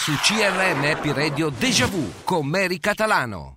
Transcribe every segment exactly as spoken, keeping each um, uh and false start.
Su C R M Happy Radio Déjà Vu con Mary Catalano.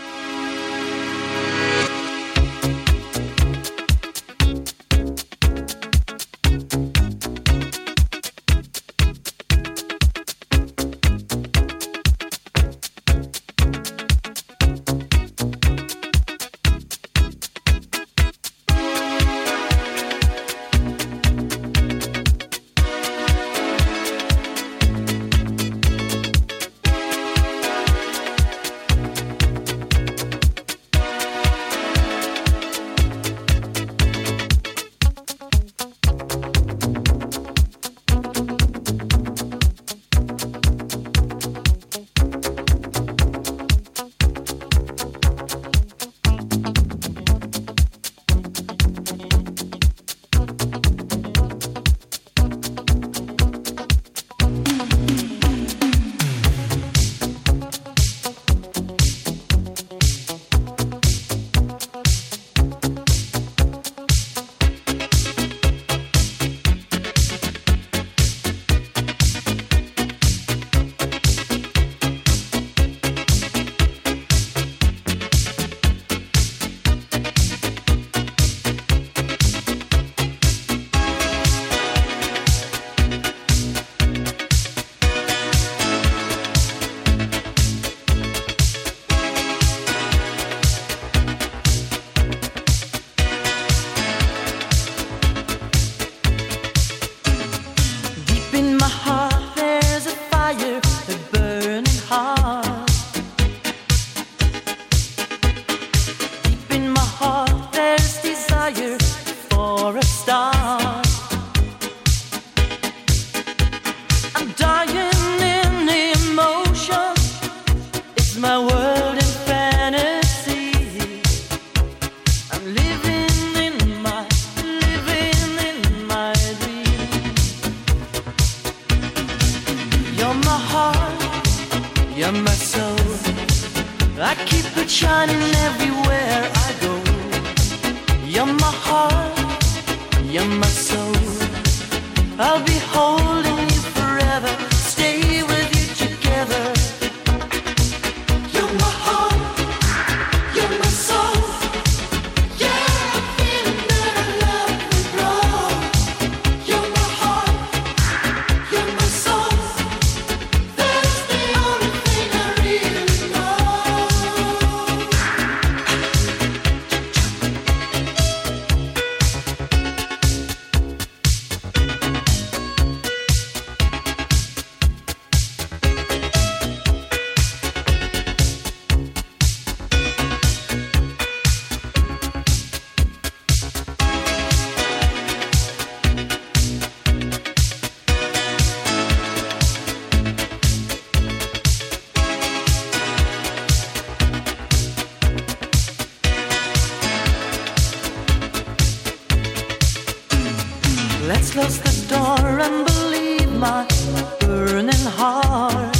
Let's close the door and believe my burning heart.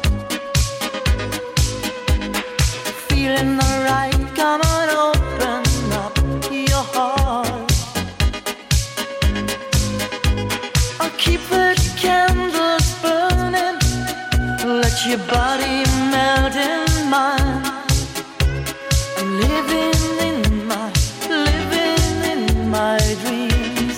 Feeling alright, come on, open up your heart. I'll keep the candles burning, let your body melt in mine. I'm living in my, living in my dreams.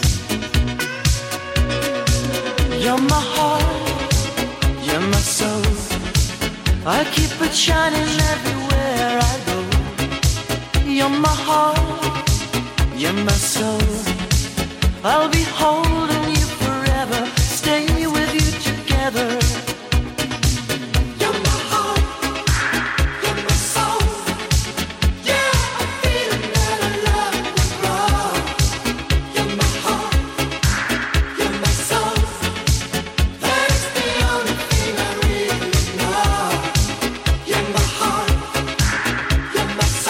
You're my heart, you're my soul. I'll keep it shining everywhere I go. You're my heart, you're my soul. I'll be holding you forever, stay with you together.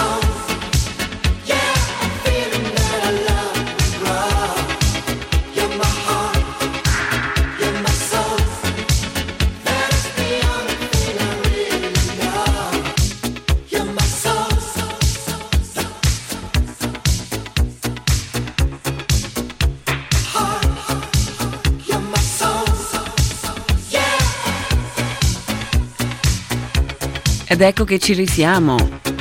You're Ed ecco che ci risiamo.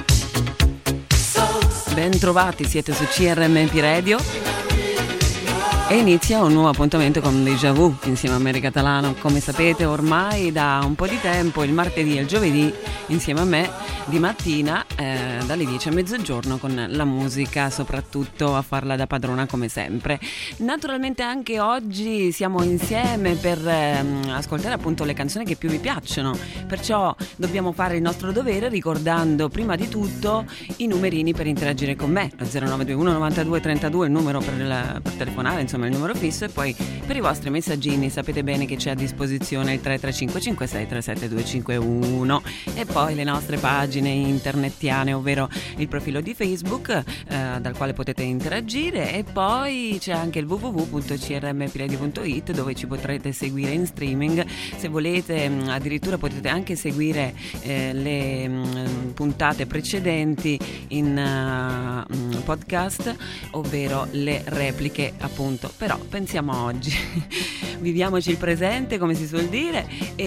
Ben trovati, siete su C R M P Radio e inizia un nuovo appuntamento con Déjà Vu insieme a Mary Catalano. Come sapete ormai da un po' di tempo, il martedì e il giovedì insieme a me di mattina eh, dalle dieci a mezzogiorno con la musica, soprattutto a farla da padrona come sempre. Naturalmente anche oggi siamo insieme per eh, ascoltare appunto le canzoni che più vi piacciono, perciò dobbiamo fare il nostro dovere ricordando prima di tutto i numerini per interagire con me, lo zero nove due uno novantadue trentadue il numero per, il, per telefonare, insomma il numero fisso, e poi per i vostri messaggini sapete bene che c'è a disposizione il tre tre cinque cinque sei tre sette due cinque uno e poi le nostre pagine internetiane, ovvero il profilo di Facebook eh, dal quale potete interagire, e poi c'è anche il w w w punto c r m p radio punto i t dove ci potrete seguire in streaming se volete. Addirittura potete anche seguire eh, le mh, puntate precedenti in uh, podcast, ovvero le repliche appunto. Però pensiamo a oggi, viviamoci il presente come si suol dire,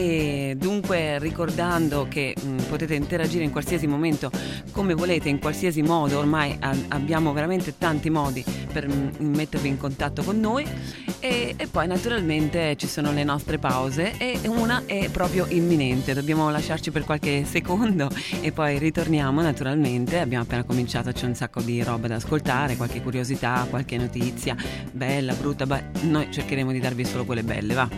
e dunque ricordando che mh, potete interagire in qualsiasi momento come volete, in qualsiasi modo. Ormai a- abbiamo veramente tanti modi per m- mettervi in contatto con noi, e-, e poi naturalmente ci sono le nostre pause, e una è proprio imminente, dobbiamo lasciarci per qualche secondo e poi ritorniamo. Naturalmente abbiamo appena cominciato, c'è un sacco di roba da ascoltare, qualche curiosità, qualche notizia bella, brutta, beh, noi cercheremo di darvi solo quelle belle, va.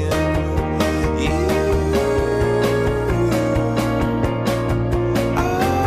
Oh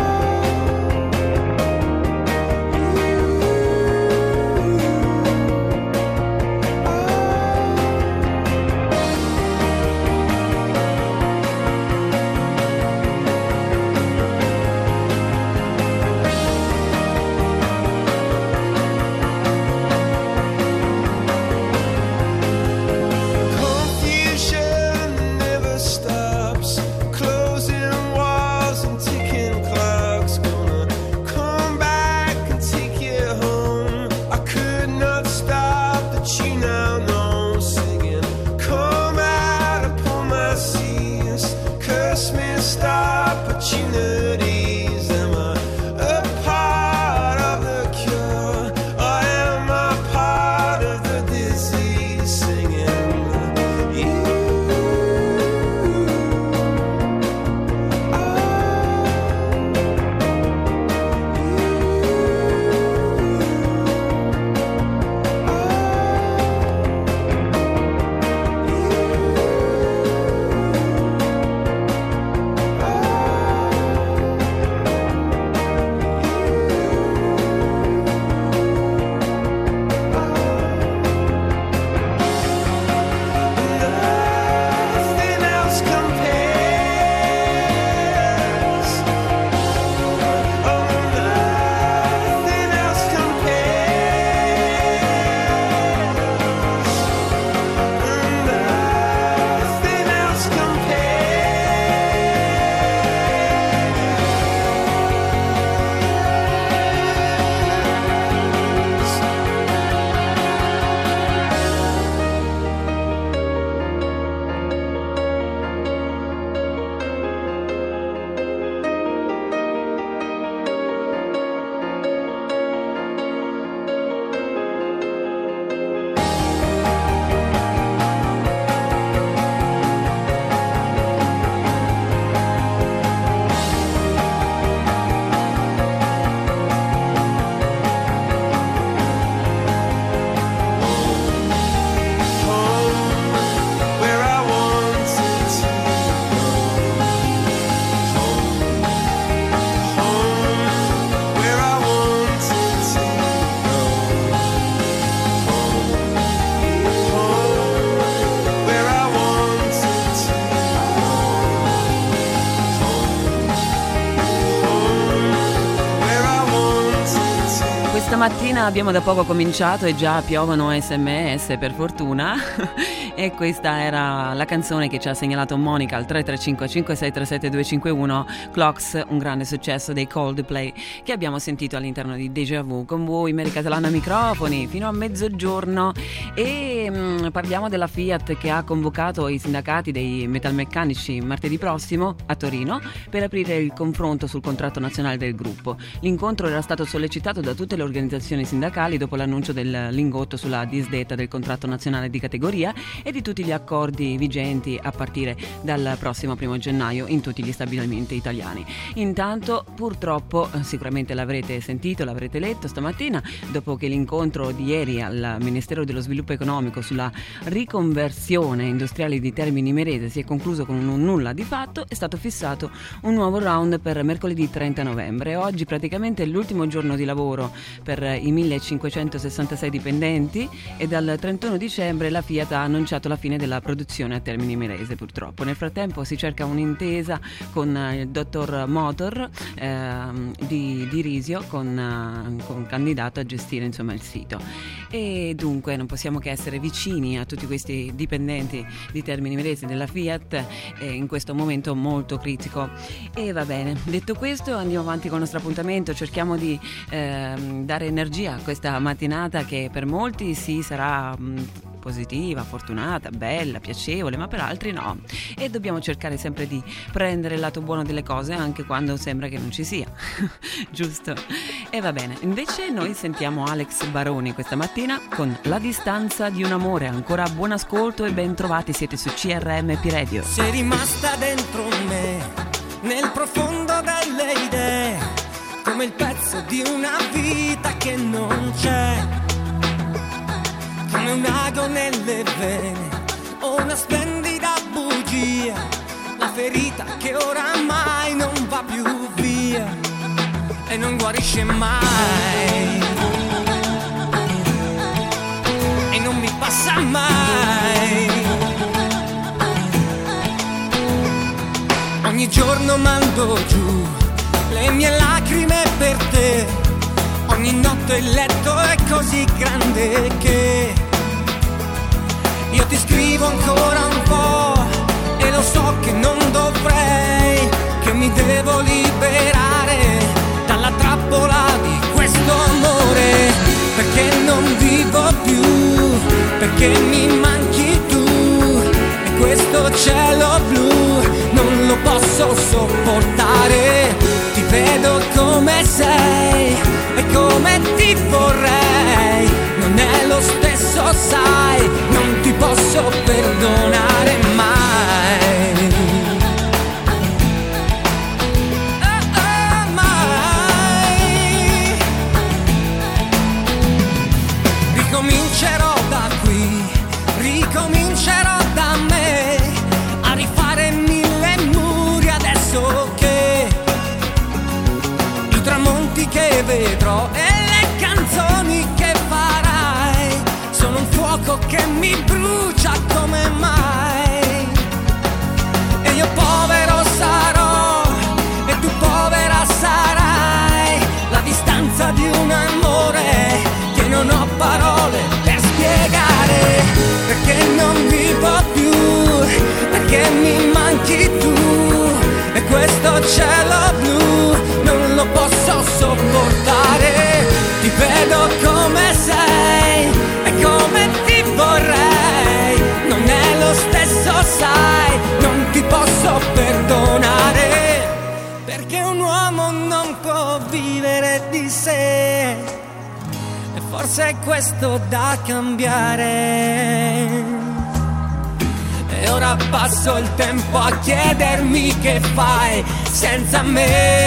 Stamattina abbiamo da poco cominciato e già piovono sms per fortuna e questa era la canzone che ci ha segnalato Monica al tre tre cinque cinque sei tre sette due cinque uno, Clocks, un grande successo dei Coldplay che abbiamo sentito all'interno di Deja Vu con voi, Mary Catalano ai microfoni fino a mezzogiorno e mh, parliamo della Fiat che ha convocato i sindacati dei metalmeccanici martedì prossimo a Torino per aprire il confronto sul contratto nazionale del gruppo. L'incontro era stato sollecitato da tutte le organizzazioni sindacali dopo l'annuncio del lingotto sulla disdetta del contratto nazionale di categoria e di tutti gli accordi vigenti a partire dal prossimo primo gennaio in tutti gli stabilimenti italiani. Intanto, purtroppo, sicuramente l'avrete sentito, l'avrete letto stamattina, dopo che l'incontro di ieri al Ministero dello Sviluppo Economico sulla riconversione industriale di Termini Imerese si è concluso con un nulla di fatto, è stato fissato un nuovo round per mercoledì trenta novembre. Oggi praticamente è l'ultimo giorno di lavoro per i millecinquecentosessantasei dipendenti e dal trentuno dicembre la Fiat ha annunciato la fine della produzione a Termini Imerese purtroppo. Nel frattempo si cerca un'intesa con il dottor Motor eh, di, di Risio con, uh, con candidato a gestire insomma il sito e dunque non possiamo che essere vicini a tutti questi dipendenti di Termini Imerese della Fiat eh, in questo momento molto critico. E va bene, detto questo andiamo avanti con il nostro appuntamento, cerchiamo di eh, dare energia a questa mattinata che per molti sì sarà mh, positiva, fortunata, bella, piacevole, ma per altri no. E dobbiamo cercare sempre di prendere il lato buono delle cose anche quando sembra che non ci sia. Giusto? E va bene. Invece noi sentiamo Alex Baroni questa mattina con La distanza di un amore. Ancora buon ascolto e ben trovati, siete su C R M P Radio. Sei rimasta dentro me, nel profondo delle idee, come il pezzo di una vita che non c'è, come un ago nelle vene o una splendida bugia, la ferita che oramai non va più via e non guarisce mai e non mi passa mai. Ogni giorno mando giù le mie lacrime per te, ogni notte il letto è così grande che io ti scrivo ancora un po' e lo so che non dovrei, che mi devo liberare dalla trappola di questo amore, perché non vivo più, perché mi manchi tu e questo cielo blu non lo posso sopportare. Ti vedo come sei e come ti vorrei, non è lo stesso sai, non ti posso perdonare mai. Oh, oh, mai. Ricomincerò da qui, ricomincerò da me, a rifare mille muri adesso che i tramonti che vedrò e le canzoni che farai sono un fuoco che mi brucia come mai. E io povero sarò e tu povera sarai, la distanza di un amore che non ho parole per spiegare, perché non vivo più, perché mi manchi tu e questo cielo blu non lo posso sopportare. Ti vedo come sei e come ti vorrei, non è lo stesso sai, non ti posso perdonare, perché un uomo non può vivere di sé e forse è questo da cambiare. E ora passo il tempo a chiedermi che fai senza me,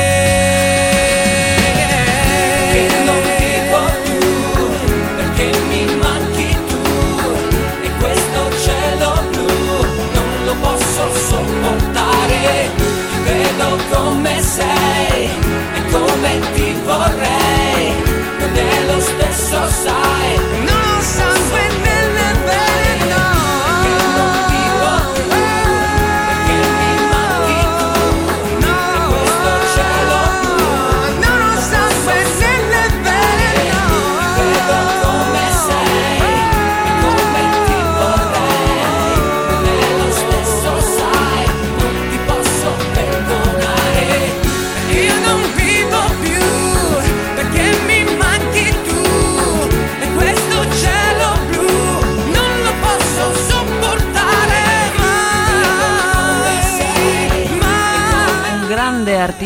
che non vivo più, perché mi manchi tu e questo cielo blu non lo posso sopportare. Ti vedo come sei e come ti vorrei, non è lo stesso sai, non sangue nelle vene no. Perché mi manchi tu, no. E questo cielo blu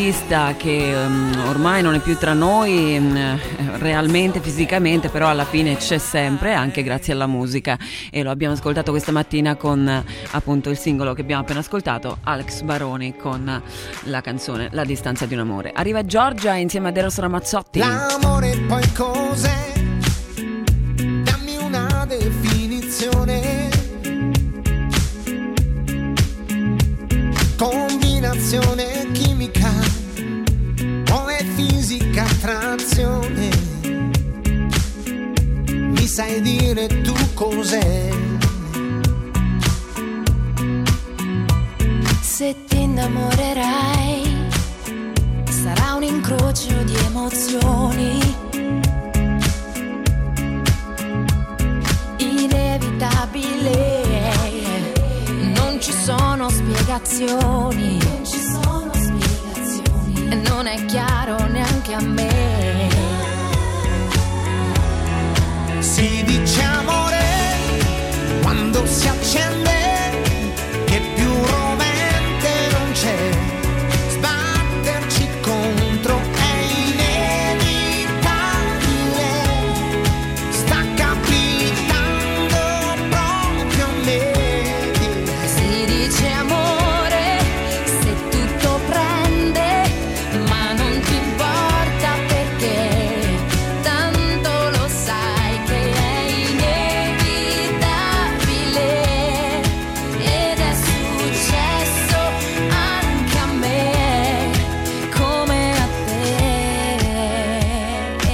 artista che um, ormai non è più tra noi um, realmente, fisicamente, però alla fine c'è sempre, anche grazie alla musica, e lo abbiamo ascoltato questa mattina con appunto il singolo che abbiamo appena ascoltato, Alex Baroni con la canzone La distanza di un amore. Arriva Giorgia insieme a Eros Ramazzotti. L'amore poi cos'è? Dammi una definizione. Combinazione chimica o è fisica attrazione? Mi sai dire tu cos'è? Se ti innamorerai sarà un incrocio di emozioni inevitabile. Non ci sono spiegazioni, non ci sono spiegazioni, e non è chiaro neanche a me. Si dice amore quando si accende, che più rovente non c'è. Sbatterci contro è inevitabile. Sta capitando proprio a me. Si dice amore se tutto prende, ma non ti importa perché tanto lo sai che è inevitabile. Ed è successo anche a me come a te.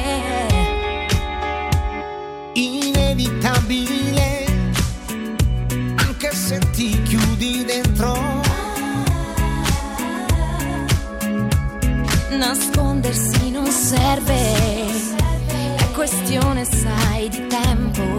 Inevitabile, anche se ti chiudi dentro. Nascondersi non serve, è questione, sai, di tempo.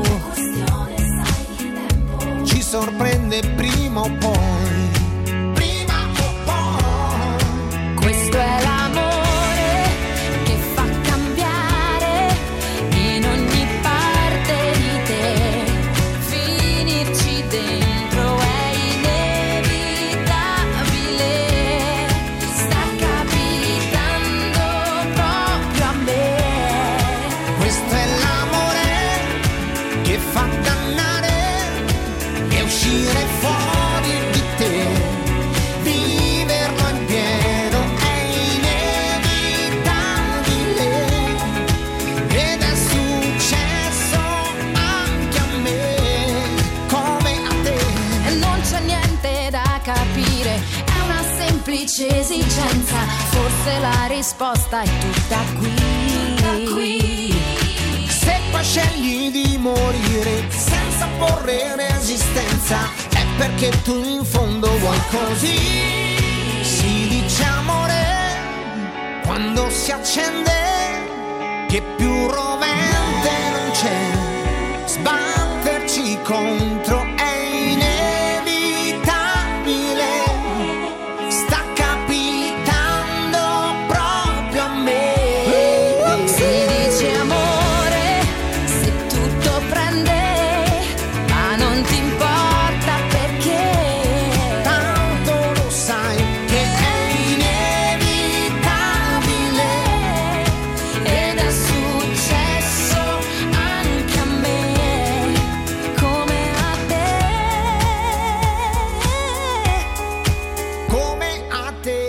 Ci sorprende prima o poi. Prima o poi. Questo è l'amore che fa cambiare in ogni parte di te. Finirci dentro è inevitabile. Sta capitando proprio a me. Questo è l'amore che fa dannare e uscire fuori di te. Viverlo in pieno è inevitabile. Ed è successo anche a me come a te. E non c'è niente da capire, è una semplice esigenza. Forse la risposta è tutta qui. Se poi scegli di morire senza porre resistenza, è perché tu in fondo vuoi così. Si dice amore quando si accende, che più rovente non c'è. Sbatterci contro è inevitabile. Sta capitando proprio a me. Si dice amore se tutto prende, ma non ti importa perché Tanto lo sai che è inevitabile. ed è successo anche a me come a te. Come a te.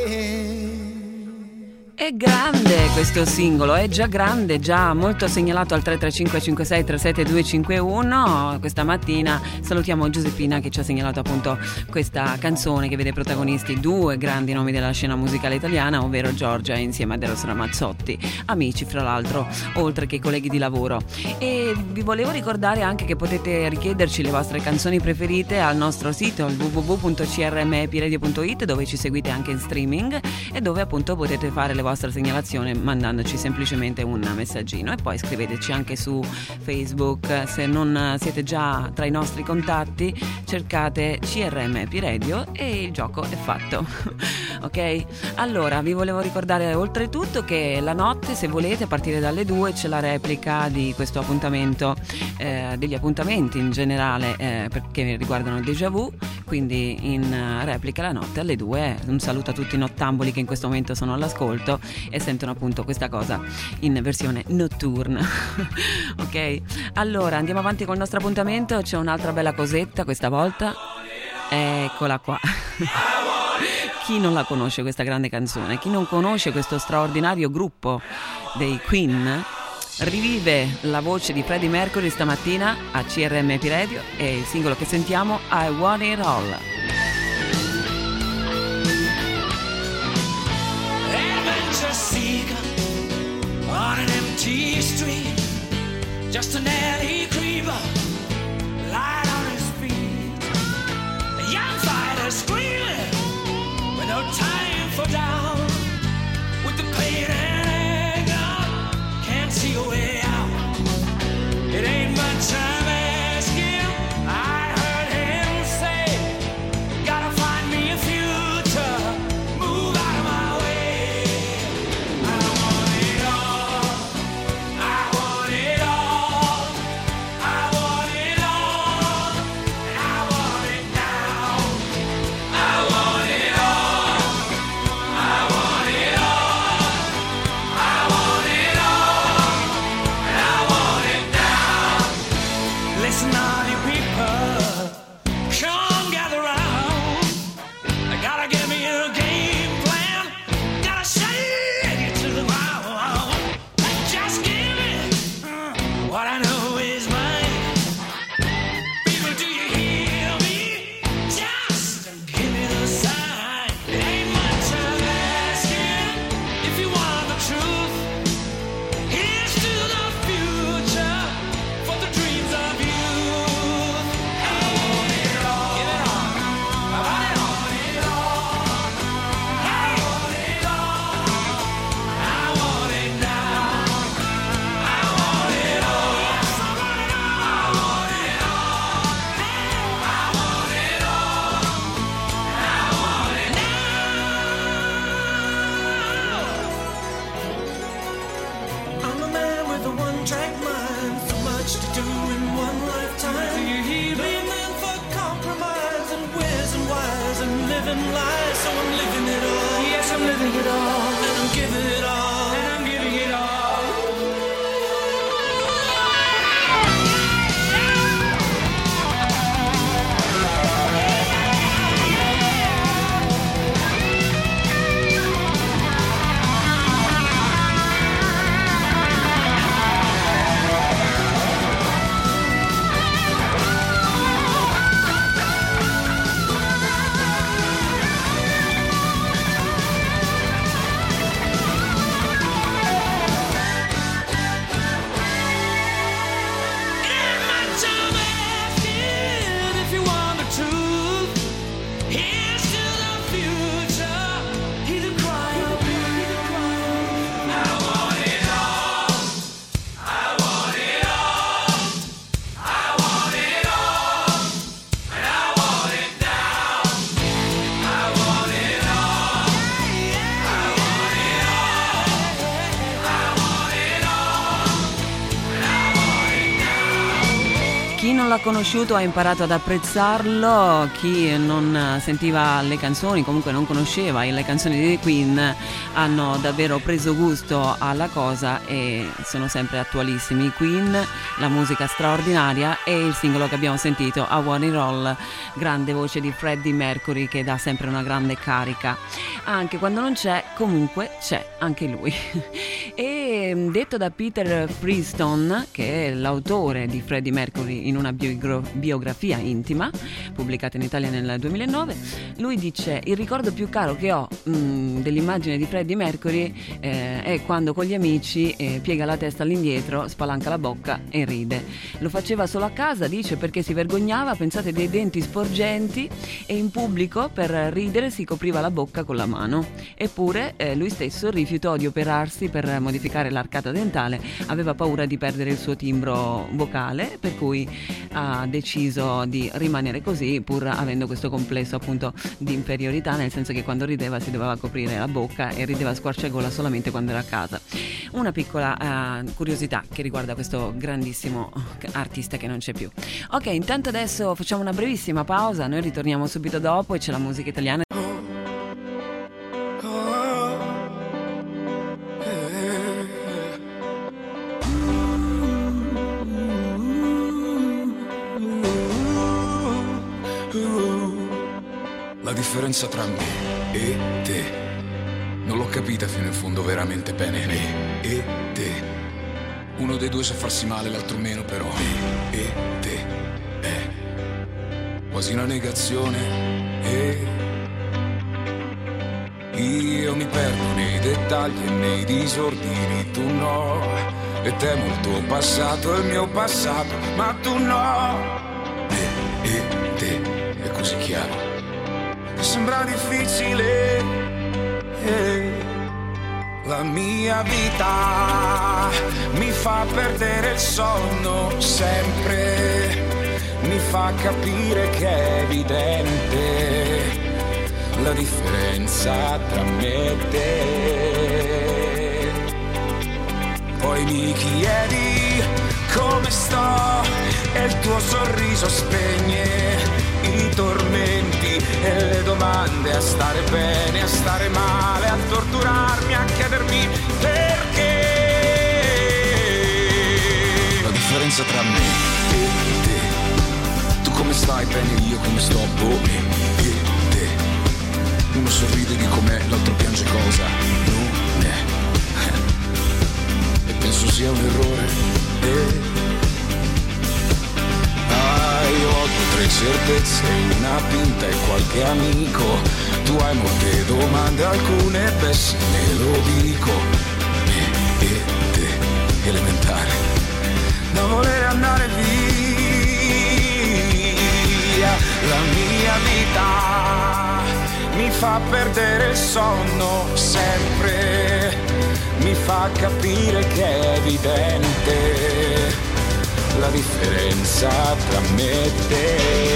È grande questo singolo, è già grande, già molto segnalato al tre tre cinque cinque sei tre sette due cinque uno. Questa mattina salutiamo Giuseppina che ci ha segnalato appunto questa canzone che vede protagonisti due grandi nomi della scena musicale italiana, ovvero Giorgia insieme ad Eros Ramazzotti, amici fra l'altro, oltre che colleghi di lavoro. E vi volevo ricordare anche che potete richiederci le vostre canzoni preferite al nostro sito, al w w w punto c r m p radio punto i t, dove ci seguite anche in streaming e dove appunto potete fare le vostre segnalazioni mandandoci semplicemente un messaggino, e poi scriveteci anche su Facebook. Se non siete già tra i nostri contatti, cercate C R M P Radio e il gioco è fatto. Ok? Allora vi volevo ricordare oltretutto che la notte, se volete, a partire dalle due c'è la replica di questo appuntamento, eh, degli appuntamenti in generale, eh, perché riguardano Déjà Vu, quindi in replica la notte alle due. Un saluto a tutti i nottamboli che in questo momento sono all'ascolto e sentono appunto questa cosa in versione notturna. Ok, allora andiamo avanti col nostro appuntamento. C'è un'altra bella cosetta questa volta, eccola qua. Chi non la conosce questa grande canzone? Chi non conosce questo straordinario gruppo dei Queen? Rivive la voce di Freddie Mercury stamattina a C R M P Radio e il singolo che sentiamo, I Want It All. Adventure seeker on an empty street, just an alley creeper, light on his feet, a young fighter screaming with no time for down, with the pain and anger, can't see a way out. It ain't much time asking, I heard him say, gotta find me a future, move out of my way. I want it all, I want it all, I want it all, and I want it now. I want it all, I want it all, I want it all, and I want it now. Listen, all you people, come gather round. I gotta give me a game plan, gotta shake it to the ground. Just give me uh, what I know is mine. People, do you hear me? Just give me the sign. It ain't much I'm asking if you want the truth. Here's to the future for the dreams of youth. I want it all. Give it all. I want it all. I want it all. I want it now. I want it all. Yes, I want it all. I want it all. I want it all. I want it now. I'm a man with a one-track mind, so much to do in one lifetime. Do you hear me? Man for compromise and where's and whys and living lies, so I'm living it all. Yes, I'm living it all, and I'm giving it all, and I'm giving it all. Chi non l'ha conosciuto ha imparato ad apprezzarlo, chi non sentiva le canzoni, comunque non conosceva le canzoni dei Queen, hanno davvero preso gusto alla cosa e sono sempre attualissimi. I Queen, la musica straordinaria e il singolo che abbiamo sentito, I Want It All, grande voce di Freddie Mercury che dà sempre una grande carica. Anche quando non c'è, comunque c'è anche lui. E detto da Peter Freestone, che è l'autore di Freddie Mercury in una bio- biografia intima pubblicata in Italia nel duemilanove, lui dice: il ricordo più caro che ho mh, dell'immagine di Freddie Mercury eh, è quando con gli amici eh, piega la testa all'indietro, spalanca la bocca e ride. Lo faceva solo a casa, dice, perché si vergognava, pensate, dei denti sporgenti, e in pubblico per ridere si copriva la bocca con la mano. Eppure eh, lui stesso rifiutò di operarsi per modificare staccare l'arcata dentale, aveva paura di perdere il suo timbro vocale, per cui ha deciso di rimanere così, pur avendo questo complesso appunto di inferiorità, nel senso che quando rideva si doveva coprire la bocca e rideva a squarciagola solamente quando era a casa. Una piccola uh, curiosità che riguarda questo grandissimo artista che non c'è più. Ok, intanto adesso facciamo una brevissima pausa, noi ritorniamo subito dopo e c'è la musica italiana. La differenza tra me e te non l'ho capita fino in fondo veramente bene. Me e te, uno dei due sa farsi male, l'altro meno, però me e te è quasi una negazione. E io mi perdo nei dettagli e nei disordini, tu no. E temo il tuo passato e il mio passato, ma tu no. Me e te è così chiaro, sembra difficile, eh. La mia vita mi fa perdere il sonno sempre, mi fa capire che è evidente la differenza tra me e te. Poi mi chiedi come sto e il tuo sorriso spegne i tormenti e le domande, a stare bene, a stare male, a torturarmi, a chiedermi perché. La differenza tra me e te, tu come stai bene, io come sto, boh, me e te. Uno sorride di com'è, l'altro piange cosa non è, e penso sia un errore, eh. Io ho due tre certezze, una pinta e qualche amico. Tu hai molte domande, alcune besse, me lo dico. Me e te, elementare, da voler andare via. La mia vita mi fa perdere il sonno sempre, mi fa capire che è evidente la differenza tra me e te.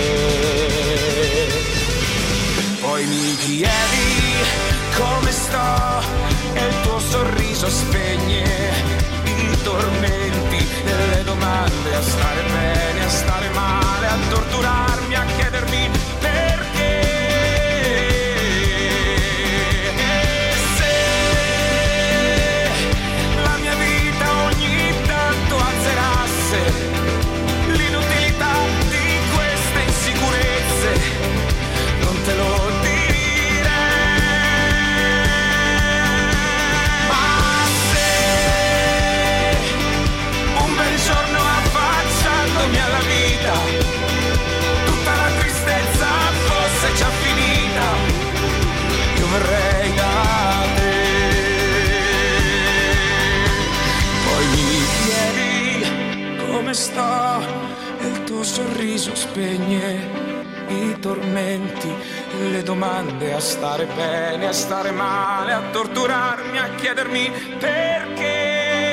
Poi mi chiedi come sto e il tuo sorriso spegne i tormenti e le domande, a stare bene, a stare male, a torturarmi, a chiedermi perché. E se la mia vita ogni tanto azzerasse l'inutilità di queste insicurezze, non te lo direi. Ma se un bel giorno affacciandomi alla vita tutta la tristezza fosse già finita, io verrei da te. Poi mi chiedi come sto e il tuo sorriso spegne i tormenti, le domande, a stare bene, a stare male, a torturarmi, a chiedermi perché.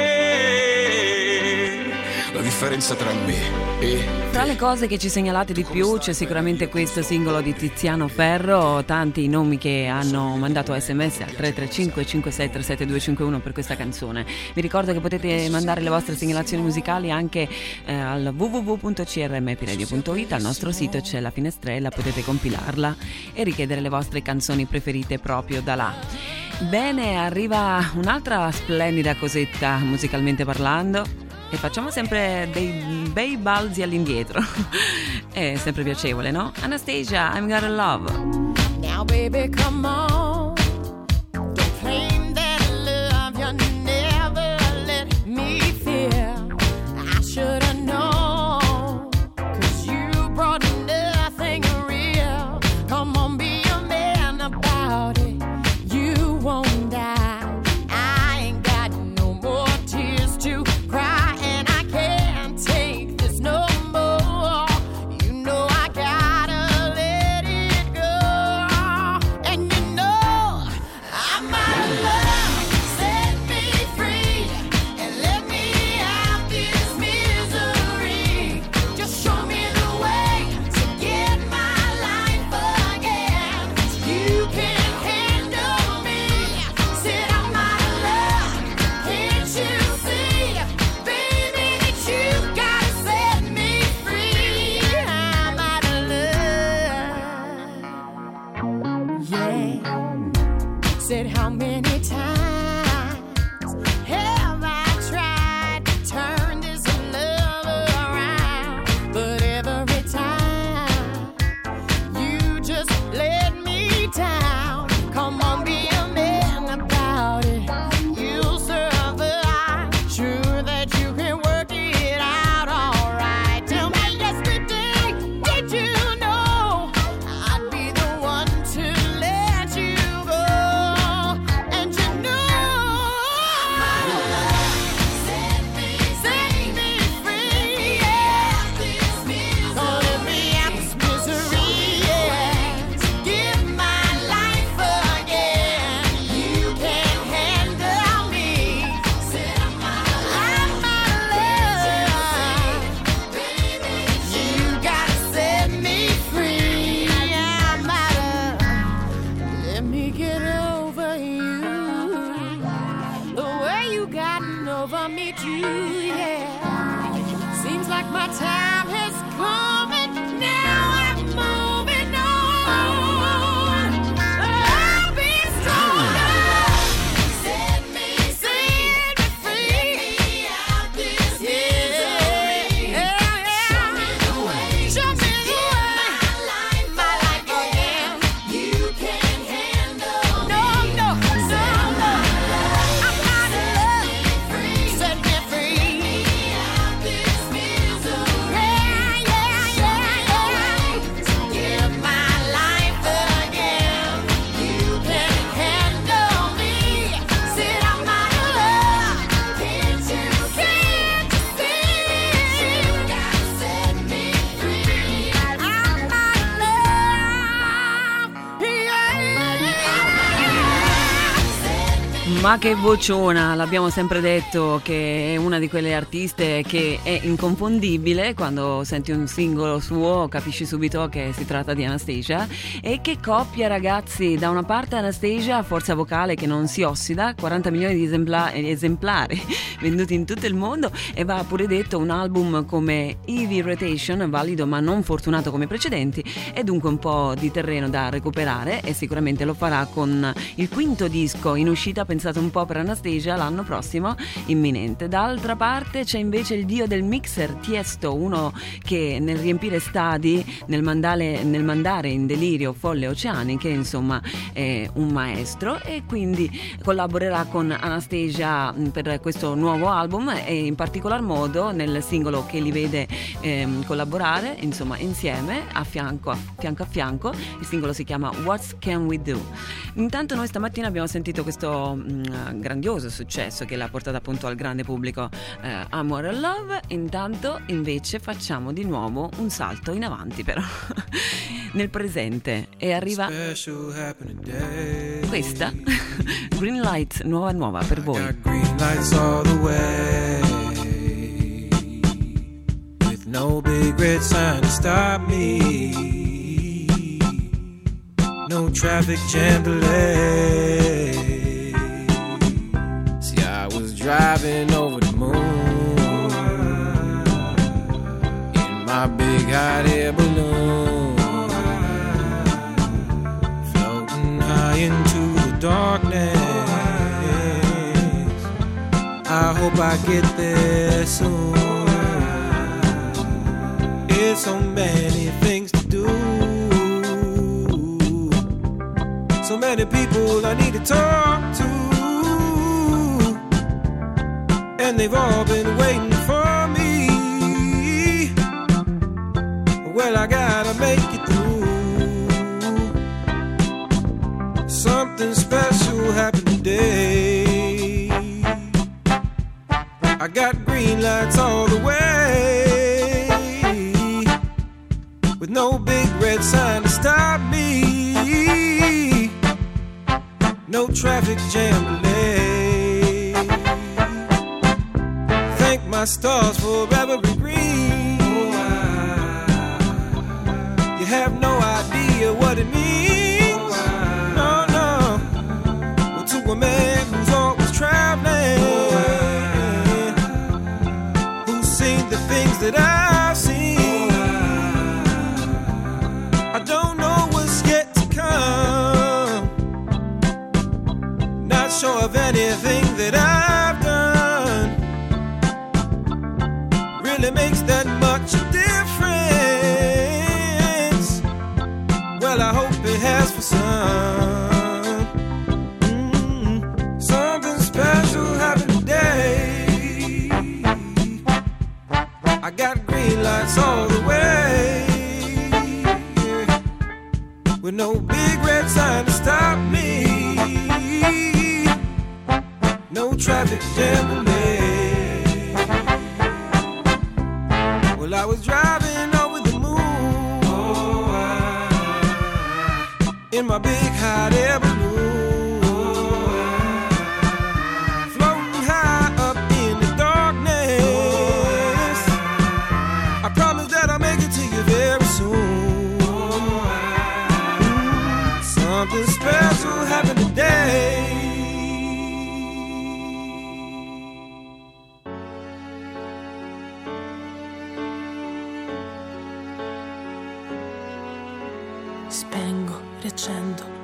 La differenza tra me e tra le cose che ci segnalate di più c'è sicuramente questo singolo di Tiziano Ferro, tanti nomi che hanno mandato sms al tre tre cinque cinque sei tre sette due cinque uno per questa canzone. Vi ricordo che potete mandare le vostre segnalazioni musicali anche eh, al w w w punto c r m p radio punto i t, al nostro sito c'è la finestrella, potete compilarla e richiedere le vostre canzoni preferite proprio da là. Bene, arriva un'altra splendida cosetta musicalmente parlando e facciamo sempre dei bei balzi all'indietro. È sempre piacevole, no? Anastasia, I'm Gonna Love. Now baby come on, don't claim that love you never let me feel. I should've known, cause you brought nothing real. Come on, be a man about it, you won't die. I ain't got no more tears to cry. No over me too, yeah. Seems like my time has come and now I'm moving on. I'll be stronger. Set me free, set me free. Take me out this misery. Yeah, yeah. Show me the way. Show me the way. My life, my life again. You can't handle me. No, no, no, no. I'm out of love. Set me free. Take me out this misery. Yeah, yeah, yeah, yeah. Give my life again. You can't handle me. Said I'm out of love. Can't you see? You gotta set me free. I'm out of love. Yeah. Ma che vociona, l'abbiamo sempre detto che è una di quelle artiste che è inconfondibile. Quando senti un singolo suo capisci subito che si tratta di Anastacia. E che coppia, ragazzi, da una parte Anastacia, forza vocale che non si ossida, quaranta milioni di esempla- esemplari venduti in tutto il mondo, e va pure detto un album come Heavy Rotation, valido ma non fortunato come i precedenti, e dunque un po' di terreno da recuperare, e sicuramente lo farà con il quinto disco in uscita, pensato un po' per Anastacia, l'anno prossimo, imminente. D'altra parte c'è invece il dio del mixer, Tiesto, uno che nel riempire stadi, nel mandare, nel mandare in delirio folle oceaniche, insomma è un maestro, e quindi collaborerà con Anastacia per questo nuovo album, e in particolar modo nel singolo che li vede ehm, collaborare, insomma insieme, a fianco a fianco a fianco. Il singolo si chiama What Can We Do. Intanto noi stamattina abbiamo sentito questo mh, grandioso successo che l'ha portato appunto al grande pubblico, eh, Amore and Love. Intanto invece facciamo di nuovo un salto in avanti, però nel presente, e arriva questa Green Light, nuova nuova per voi. Got green lights all the way, with no big red sign to stop me, no traffic jam delay. See, I was driving over the moon in my big hot air balloon, floating high into the darkness. I hope I get there soon. There's so many things to do, so many people I need to talk to, and they've all been waiting for me. Well, I gotta make it through. Something special happened today. I got green lights all the way, with no big red sign to stop me, no traffic jam delay. Thank my stars for every green. You have no idea what it means. No, no. Well, to a man who's always traveling, the things that I've seen, I don't know what's yet to come. Not sure of anything that I've done really makes that much difference. Well, I hope it has for some. Mm-hmm. Something special happened today. I got green lights all the way, with no big red sign to stop me, no traffic jam delay. Well, I was driving over the moon, oh, I, in my big hot air balloon, something special happened today.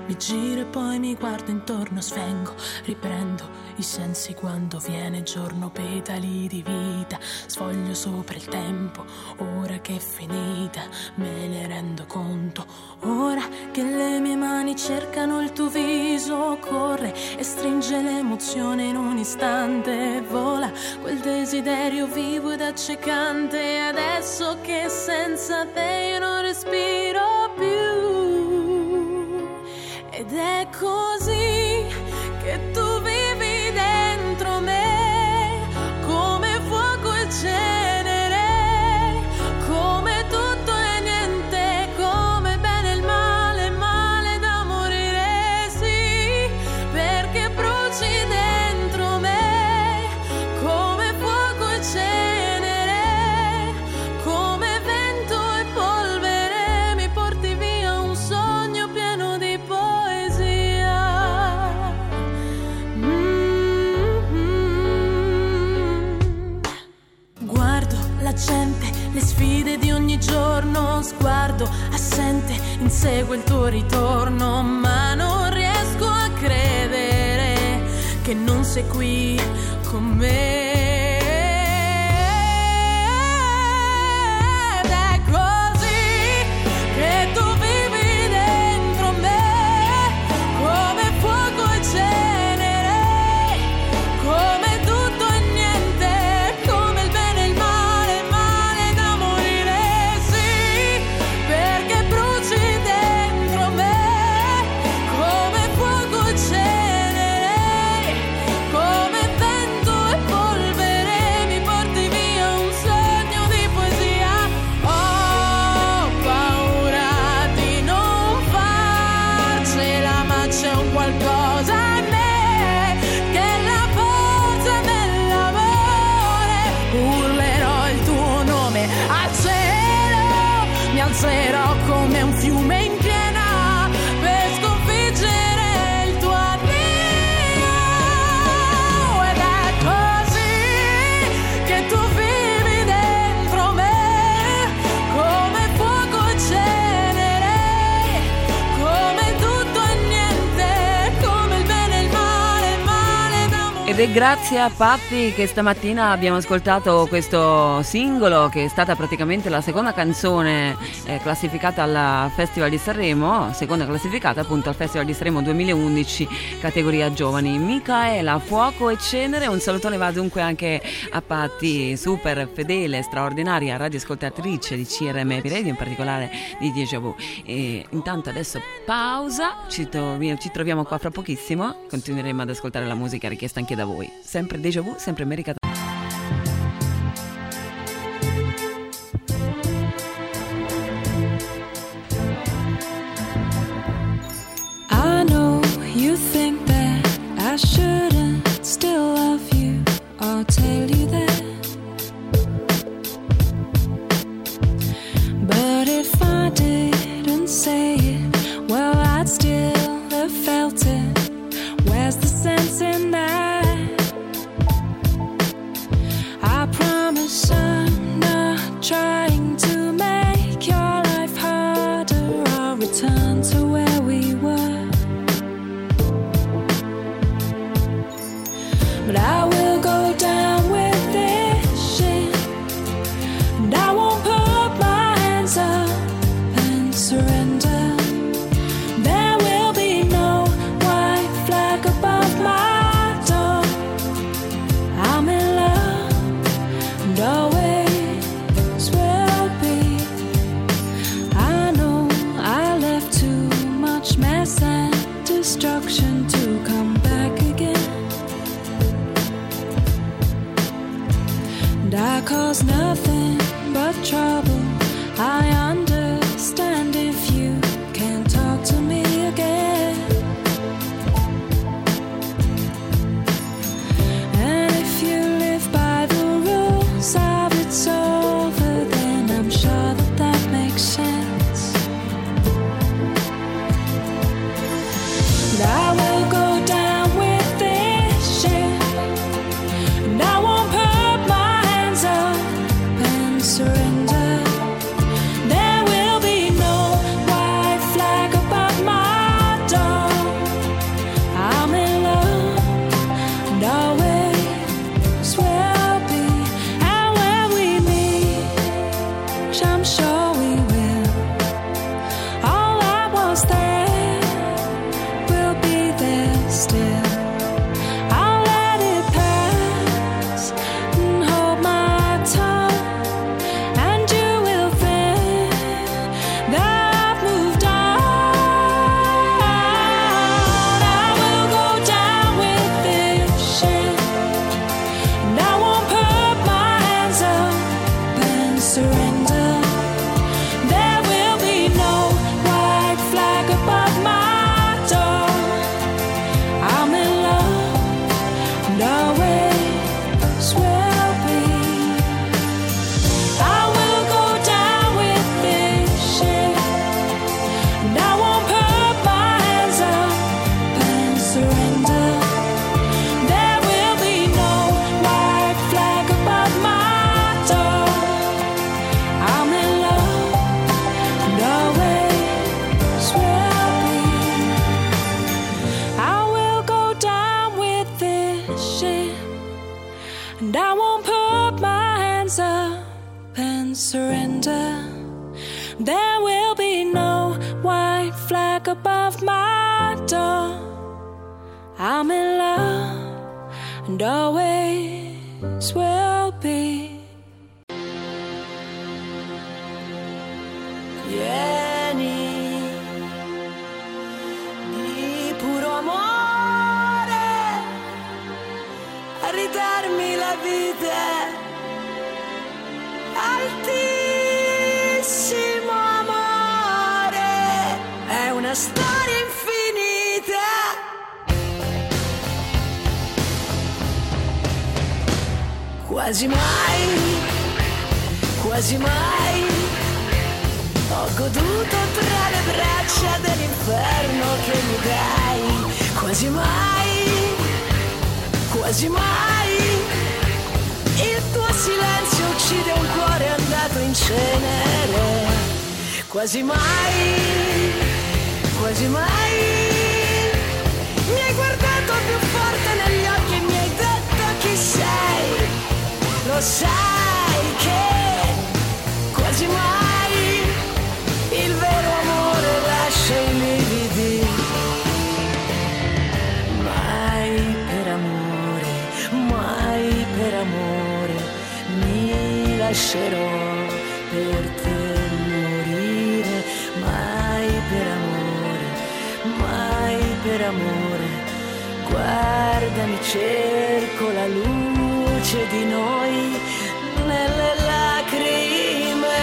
Mi giro e poi mi guardo intorno, svengo, riprendo i sensi quando viene giorno, petali di vita, sfoglio sopra il tempo, ora che è finita, me ne rendo conto, ora che le mie mani cercano il tuo viso, corre e stringe l'emozione in un istante, vola quel desiderio vivo ed accecante, adesso che senza te io non respiro più. Ed è così che tu vivi dentro me, come fuoco e cenere, come tutto e niente, come bene e il male, male da morire, sì, perché bruci dentro me, come fuoco e cenere, come vento e polvere, mi porti via un sogno pieno di poesia. La gente, le sfide di ogni giorno, sguardo assente, insegue il tuo ritorno, ma non riesco a credere che non sei qui con me. Ed è così che tu vivi dentro me, come fuoco e cenere, come tutto e niente, come il bene e il male. Alzerò come un fiume in piena per sconfiggere il tuo addio. Ed è così che tu vivi dentro me, come fuoco e cenere, come tutto e niente, come il bene e il male, male d'amore. Ed è grazie a Patti che stamattina abbiamo ascoltato questo singolo, che è stata praticamente la seconda canzone eh, classificata al Festival di Sanremo, seconda classificata appunto al Festival di Sanremo duemilaundici, categoria giovani. Micaela, fuoco e cenere. Un salutone va dunque anche a Patti, super fedele, straordinaria radioascoltatrice di C R M Radio, in particolare di Déjà Vu. E intanto adesso pausa, ci, to- ci troviamo qua fra pochissimo, continueremo ad ascoltare la musica richiesta anche da voi. Sempre Déjà Vu, sempre America. I know you think that I shouldn't still love you or tell you that, but if I didn't say it, well, I'd still have felt it. Where's the sense in that? I promise I'm not trying to make your life harder. I'll return to where we were, but I will go down with this shit, and I won't put my hands up and surrender. There will be no white flag above my door. I'm in love and always will be. I know I left too much mess and destruction to come back again, and I caused nothing but trouble. I understand if you can't talk to me again, and if you live by the rules of it's over, then I'm sure that that makes sense. And I will go down with this shit, and I won't put my hands up and surrender. There and I won't put my hands up and surrender. There will be no white flag above my door. I'm in love and always will be. Vieni di puro amore a ridarmi la vita, altissimo amore, è una storia infinita. Quasi mai, quasi mai ho goduto tra le braccia dell'inferno che mi dai. Quasi mai, quasi mai il tuo silenzio uccide un cuore andato in cenere. Quasi mai, quasi mai mi hai guardato più forte negli occhi e mi hai detto chi sei. Lo sai che quasi mai il vero amore lascia i lividi. Mai per amore, mai per amore mi lascerò per te morire. Mai per amore, mai per amore, guardami, cerco la luce di noi nelle lacrime.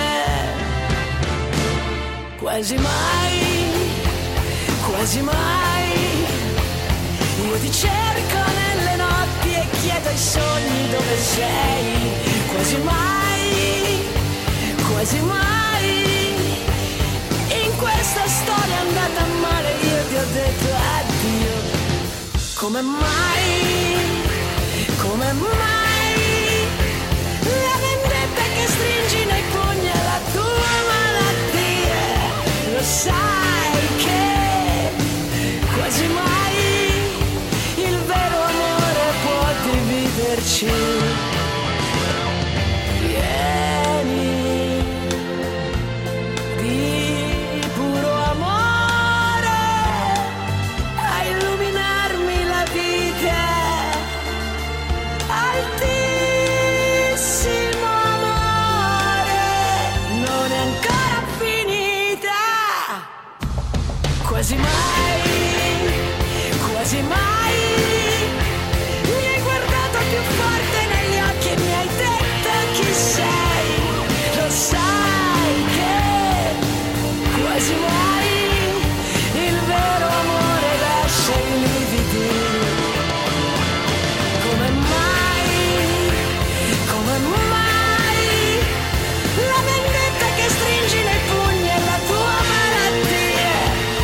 Quasi mai, quasi mai, io ti cerco nelle notti e chiedo ai sogni dove sei. Quasi mai, quasi mai, in questa storia andata male io ti ho detto addio. Come mai, come mai, la vendetta che stringi nei pugni è la tua malattia. Lo sai che quasi mai il vero amore può dividerci. Vieni di puro amore a illuminarmi la vita, altissimo amore, non è ancora finita. Quasi mai, quasi mai mi hai guardato più forte negli occhi e mi hai detto chi sei. Lo sai che quasi mai il vero amore lascia i lividi. Come mai, come mai, la vendetta che stringi nei pugni è la tua malattia.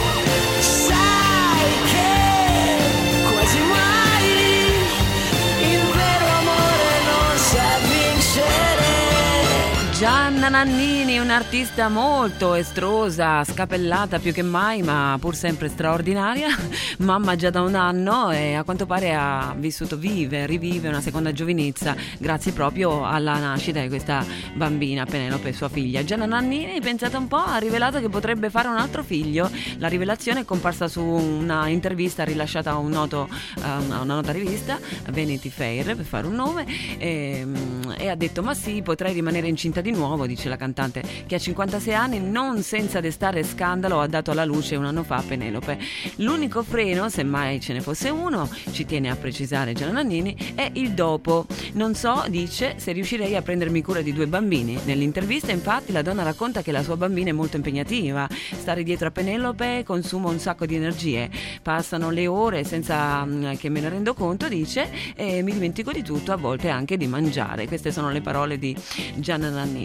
Sai che quasi mai il vero amore non sa vincere. Gianna Nannini, un'artista molto estrosa, scapellata più che mai, ma pur sempre straordinaria. Mamma già da un anno e a quanto pare ha vissuto, vive, rivive una seconda giovinezza grazie proprio alla nascita di questa bambina, Penelope, sua figlia. Gianna Nannini, pensate un po', ha rivelato che potrebbe fare un altro figlio. La rivelazione è comparsa su una intervista rilasciata a un noto, a una nota rivista, Vanity Fair per fare un nome, e, e ha detto ma sì, potrei rimanere incinta di nuovo, dice la cantante che ha cinquantasei anni, non senza destare scandalo ha dato alla luce un anno fa Penelope. L'unico freno, se mai ce ne fosse uno, ci tiene a precisare Gianna Nannini, è il dopo. Non so, dice, se riuscirei a prendermi cura di due bambini. Nell'intervista infatti la donna racconta che la sua bambina è molto impegnativa, stare dietro a Penelope consuma un sacco di energie, passano le ore senza che me ne rendo conto, dice, e mi dimentico di tutto, a volte anche di mangiare. Queste sono le parole di Gianna Nannini e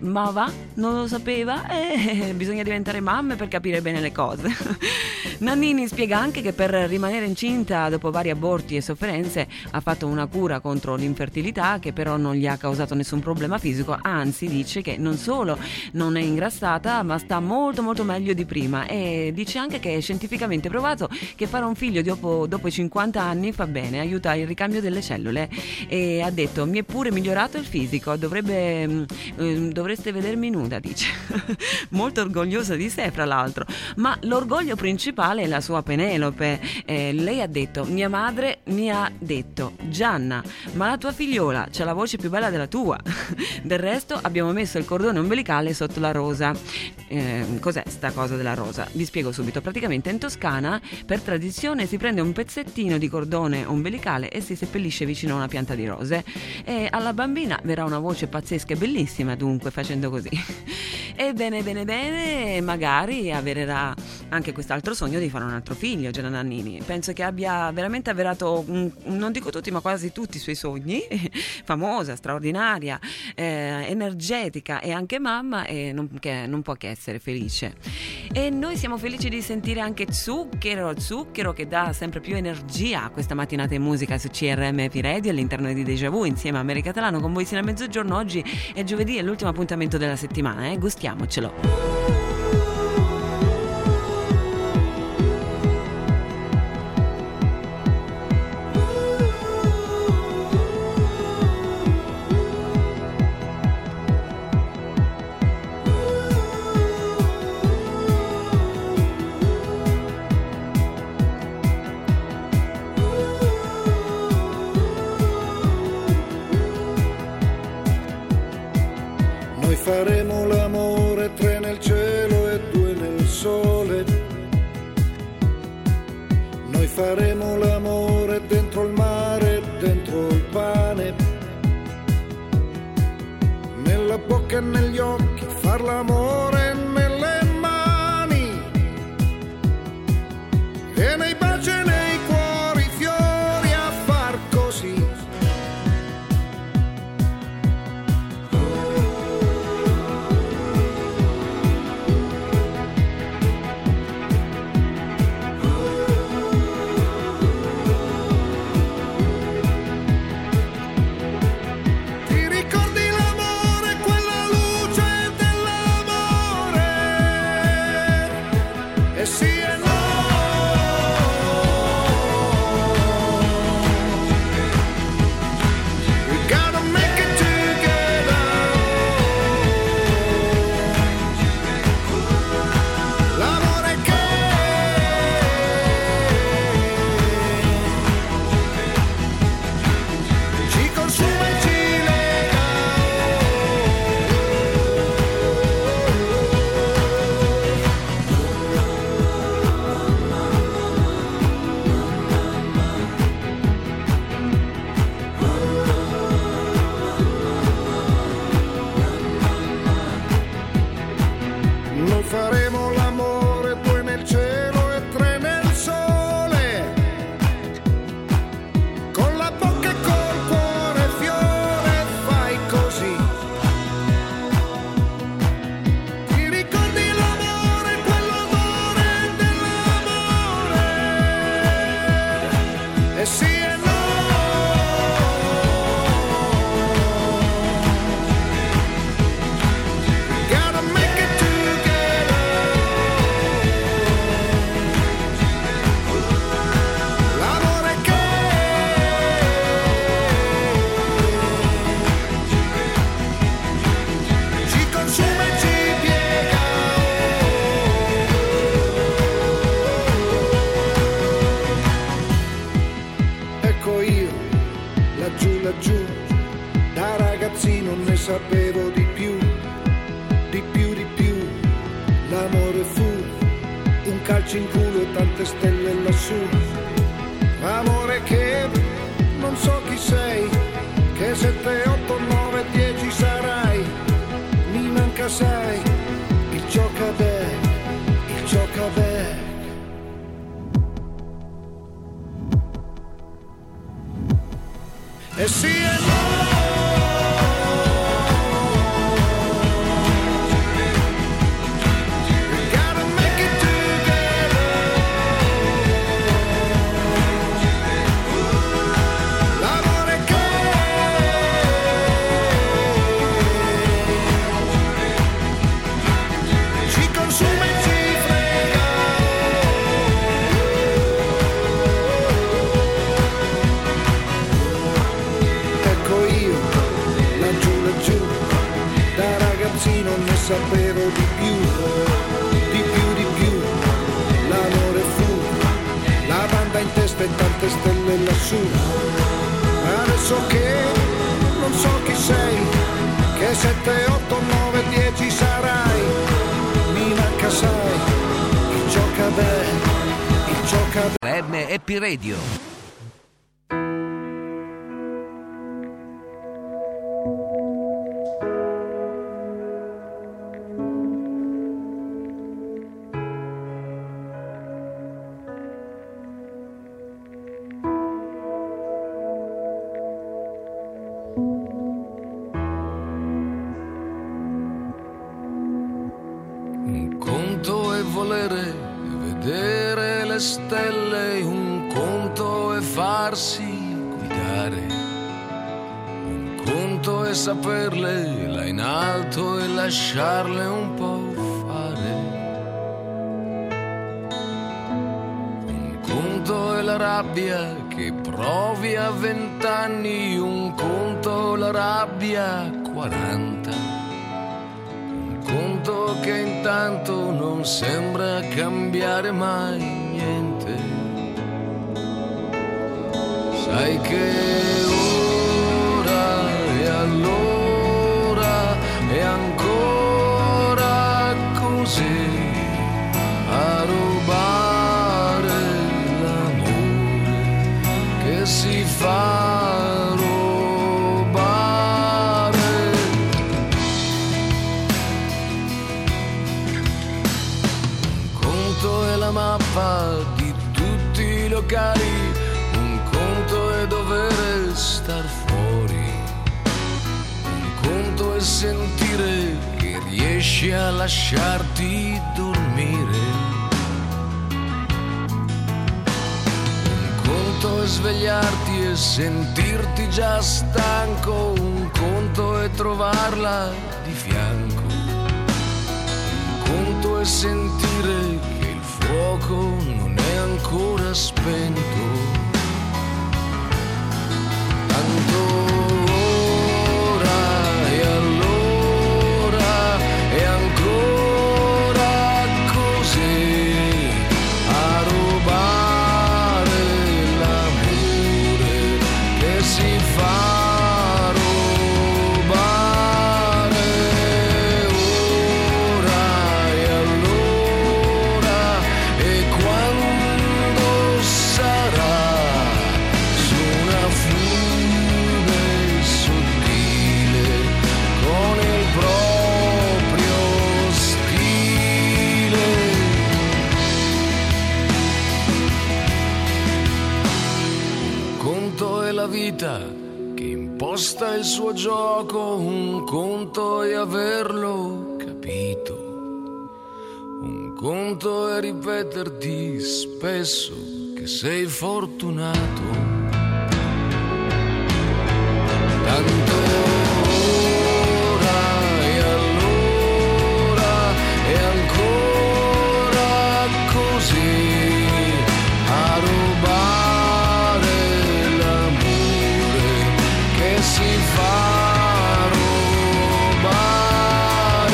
ma va, non lo sapeva? Eh, bisogna diventare mamme per capire bene le cose. Nannini spiega anche che per rimanere incinta dopo vari aborti e sofferenze ha fatto una cura contro l'infertilità che però non gli ha causato nessun problema fisico, anzi dice che non solo non è ingrassata ma sta molto molto meglio di prima, e dice anche che è scientificamente provato che fare un figlio dopo, dopo i cinquanta anni fa bene, aiuta il ricambio delle cellule, e ha detto mi è pure migliorato il fisico, dovrebbe eh, dovreste vedermi nuda, dice. Molto orgogliosa di sé fra l'altro, ma l'orgoglio principale è la sua Penelope. Eh, lei ha detto mia madre mi ha detto Gianna, ma la tua figliola c'ha la voce più bella della tua. Del resto abbiamo messo il cordone ombelicale sotto la rosa. Eh, cos'è sta cosa della rosa? Vi spiego subito. Praticamente in Toscana per tradizione si prende un pezzettino di cordone ombelicale e si seppellisce vicino a una pianta di rose, e alla bambina verrà una voce pazzesca e bellissima dunque facendo così. E bene bene bene, magari avvererà anche quest'altro sogno di fare un altro figlio, Gianna Nannini. Penso che abbia veramente avverato, non dico tutti ma quasi tutti i suoi sogni. Famosa, straordinaria, eh, energetica e anche mamma, e non, che non può che essere felice. E noi siamo felici di sentire anche Zucchero, Zucchero che dà sempre più energia a questa mattinata in musica su C R M P Radio all'interno di Deja Vu insieme a America Catalano con voi sino a mezzogiorno. Oggi è giovedì, è l'ultimo appuntamento della settimana, eh? Gustiamocelo. Faremo l'amore, tre nel cielo e due nel sole. Noi faremo l'amore dentro il mare, dentro il pane. Nella bocca e negli occhi, far l'amore nelle mani. E nei baci e nei cuori, fiori a far così. Sapevo di più, di più, di più. L'amore fu un calcio in culo e tante stelle lassù. Amore che non so chi sei, che sette, otto, nove, dieci sarai. Mi manca sai, il gioca-bè, il gioca-bè. E sì e no. io, laggiù, laggiù, da ragazzino ne sapevo di più, di più, di più, l'amore fu, la banda in testa e tante stelle lassù, adesso che non so chi sei, che sette, otto, nove, dieci sarai, mi manca sai, il gioca bene, il gioca bene. M Happy Radio. Un conto è volere vedere le stelle, un conto è farsi guidare, un conto è saperle là in alto e lasciarle un po' fare, un conto è la rabbia che provi a vent'anni, un conto la rabbia a quaranta, conto che intanto non sembra cambiare mai niente. Sai che ora e allora è ancora così a rubare l'amore che si fa mappa di tutti i locali, un conto è dover star fuori, un conto è sentire che riesci a lasciarti dormire, un conto è svegliarti e sentirti già stanco, un conto è trovarla di fianco, un conto è sentire il fuoco non è ancora spento, tanto ora e allora è ancora così a rubare l'amore che si fa. Che imposta il suo gioco, un conto è averlo capito, un conto è ripeterti spesso che sei fortunato, tanto ora e allora è ancora così a rubare si fa rubare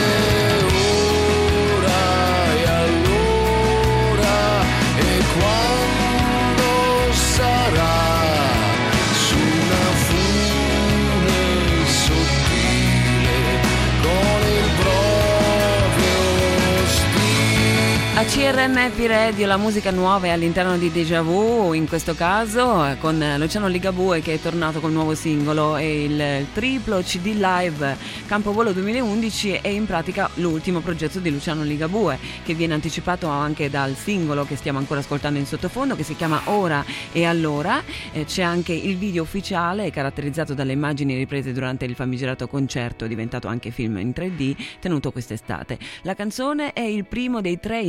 ora e allora e quando sarà su una fune sottile con il proprio stile. A C R M Happy Radio la musica nuova è all'interno di Déjà Vu, in questo caso con Luciano Ligabue che è tornato col nuovo singolo e il triplo C D live Campovolo duemilaundici è in pratica l'ultimo progetto di Luciano Ligabue, che viene anticipato anche dal singolo che stiamo ancora ascoltando in sottofondo, che si chiama Ora e Allora. Eh, c'è anche il video ufficiale caratterizzato dalle immagini riprese durante il famigerato concerto diventato anche film in tre D tenuto quest'estate. La canzone è il primo dei tre inediti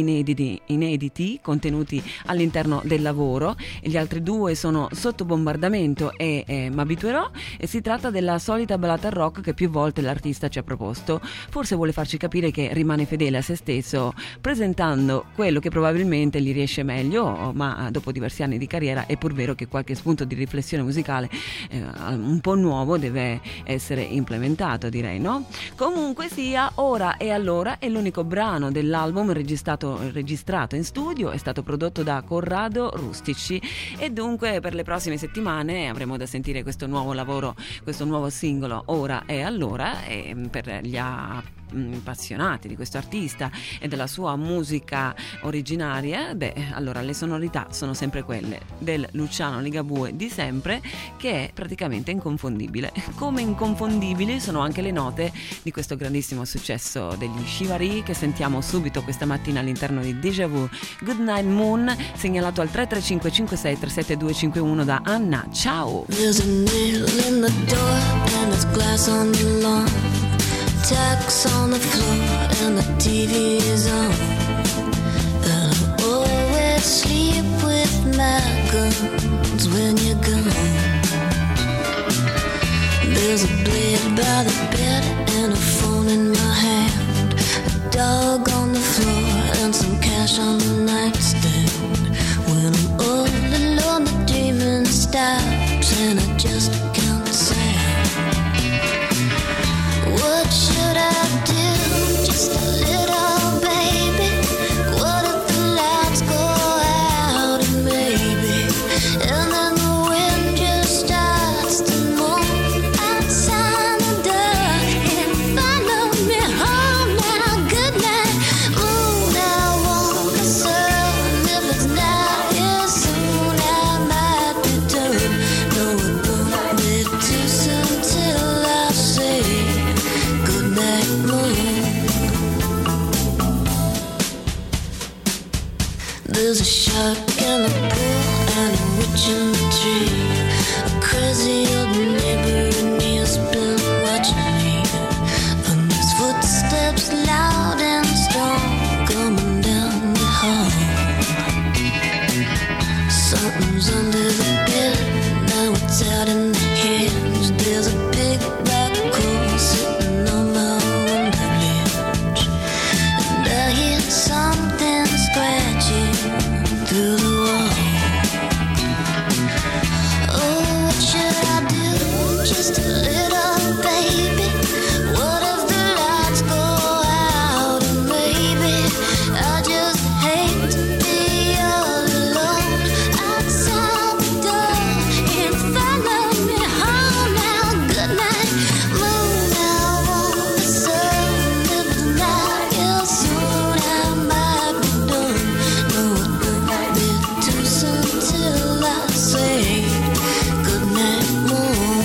inediti, inediti contenuti all'interno del lavoro. Gli altri due sono Sotto bombardamento e eh, M'abituerò, e si tratta della solita ballata rock che più volte l'artista ci ha proposto. Forse vuole farci capire che rimane fedele a se stesso, presentando quello che probabilmente gli riesce meglio, ma dopo diversi anni di carriera è pur vero che qualche spunto di riflessione musicale eh, un po' nuovo deve essere implementato, direi, no? Comunque sia, Ora e Allora è l'unico brano dell'album registrato, registrato in studio, è stato prodotto da Corrado Rustici, e dunque per le prossime settimane avremo da sentire questo nuovo lavoro, questo nuovo singolo Ora e Allora, e per gli appassionati di questo artista e della sua musica originaria, beh, allora le sonorità sono sempre quelle del Luciano Ligabue di sempre, che è praticamente inconfondibile. Come inconfondibili sono anche le note di questo grandissimo successo degli Shivari, che sentiamo subito questa mattina all'interno di Deja Vu. Good Night Moon, segnalato al tre tre cinque cinque sei tre sette due cinque uno da Anna. Ciao. There's a nail in the door and there's glass on the lawn, tacks on the floor and the T V is on, and I always sleep with my guns when you're gone. There's a blade by the bed and a phone in my hand, a dog on the floor and some cash on the nightstand. When I'm all alone the dreaming stops and I just can't sound. What should I do? Just a little baby. What if the lights go out and maybe, and then the wind just starts to moan outside the door and follow me home now. Good night, moon. I want the sun. If it's not here soon, I might be done. No, it won't be too soon till I say good night, moon. There's a shark in the pool and a witch in the tree, a crazy old neighbor and he's been watching me, and there's footsteps loud and strong coming down the hall. Something's under the bed, now it's out in the hands. There's a big black hole sitting on my window ledge, and I hear something scratching through the wall. Oh, what should I do? Just a little baby. What if the lights go out and maybe I just hate to be all alone outside the door and follow me home now. Good night, moon. I want the sun. If it's not here soon, I might be done. No, it won't be too soon till I say good night, moon.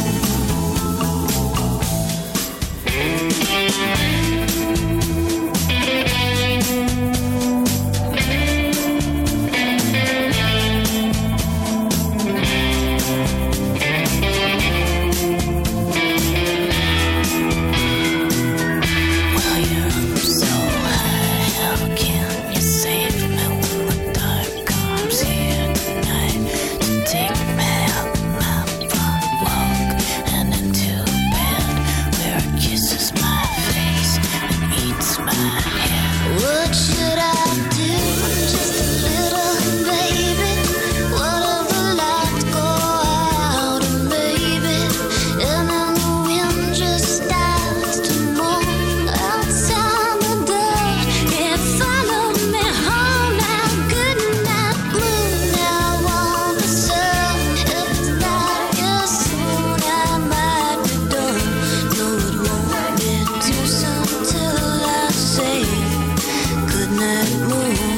Well, you're up so high, how can you save me when the dark comes here tonight to take me up my front walk and into bed where it kisses my face and eats my head? What should I do? Just a little baby. What if the lights go out and maybe, and then the wind just starts to moan outside the door and follow me home now. Good night, moon. I want the sun. If it's not here soon, I might be done. No, it won't be too soon till I say good night, moon.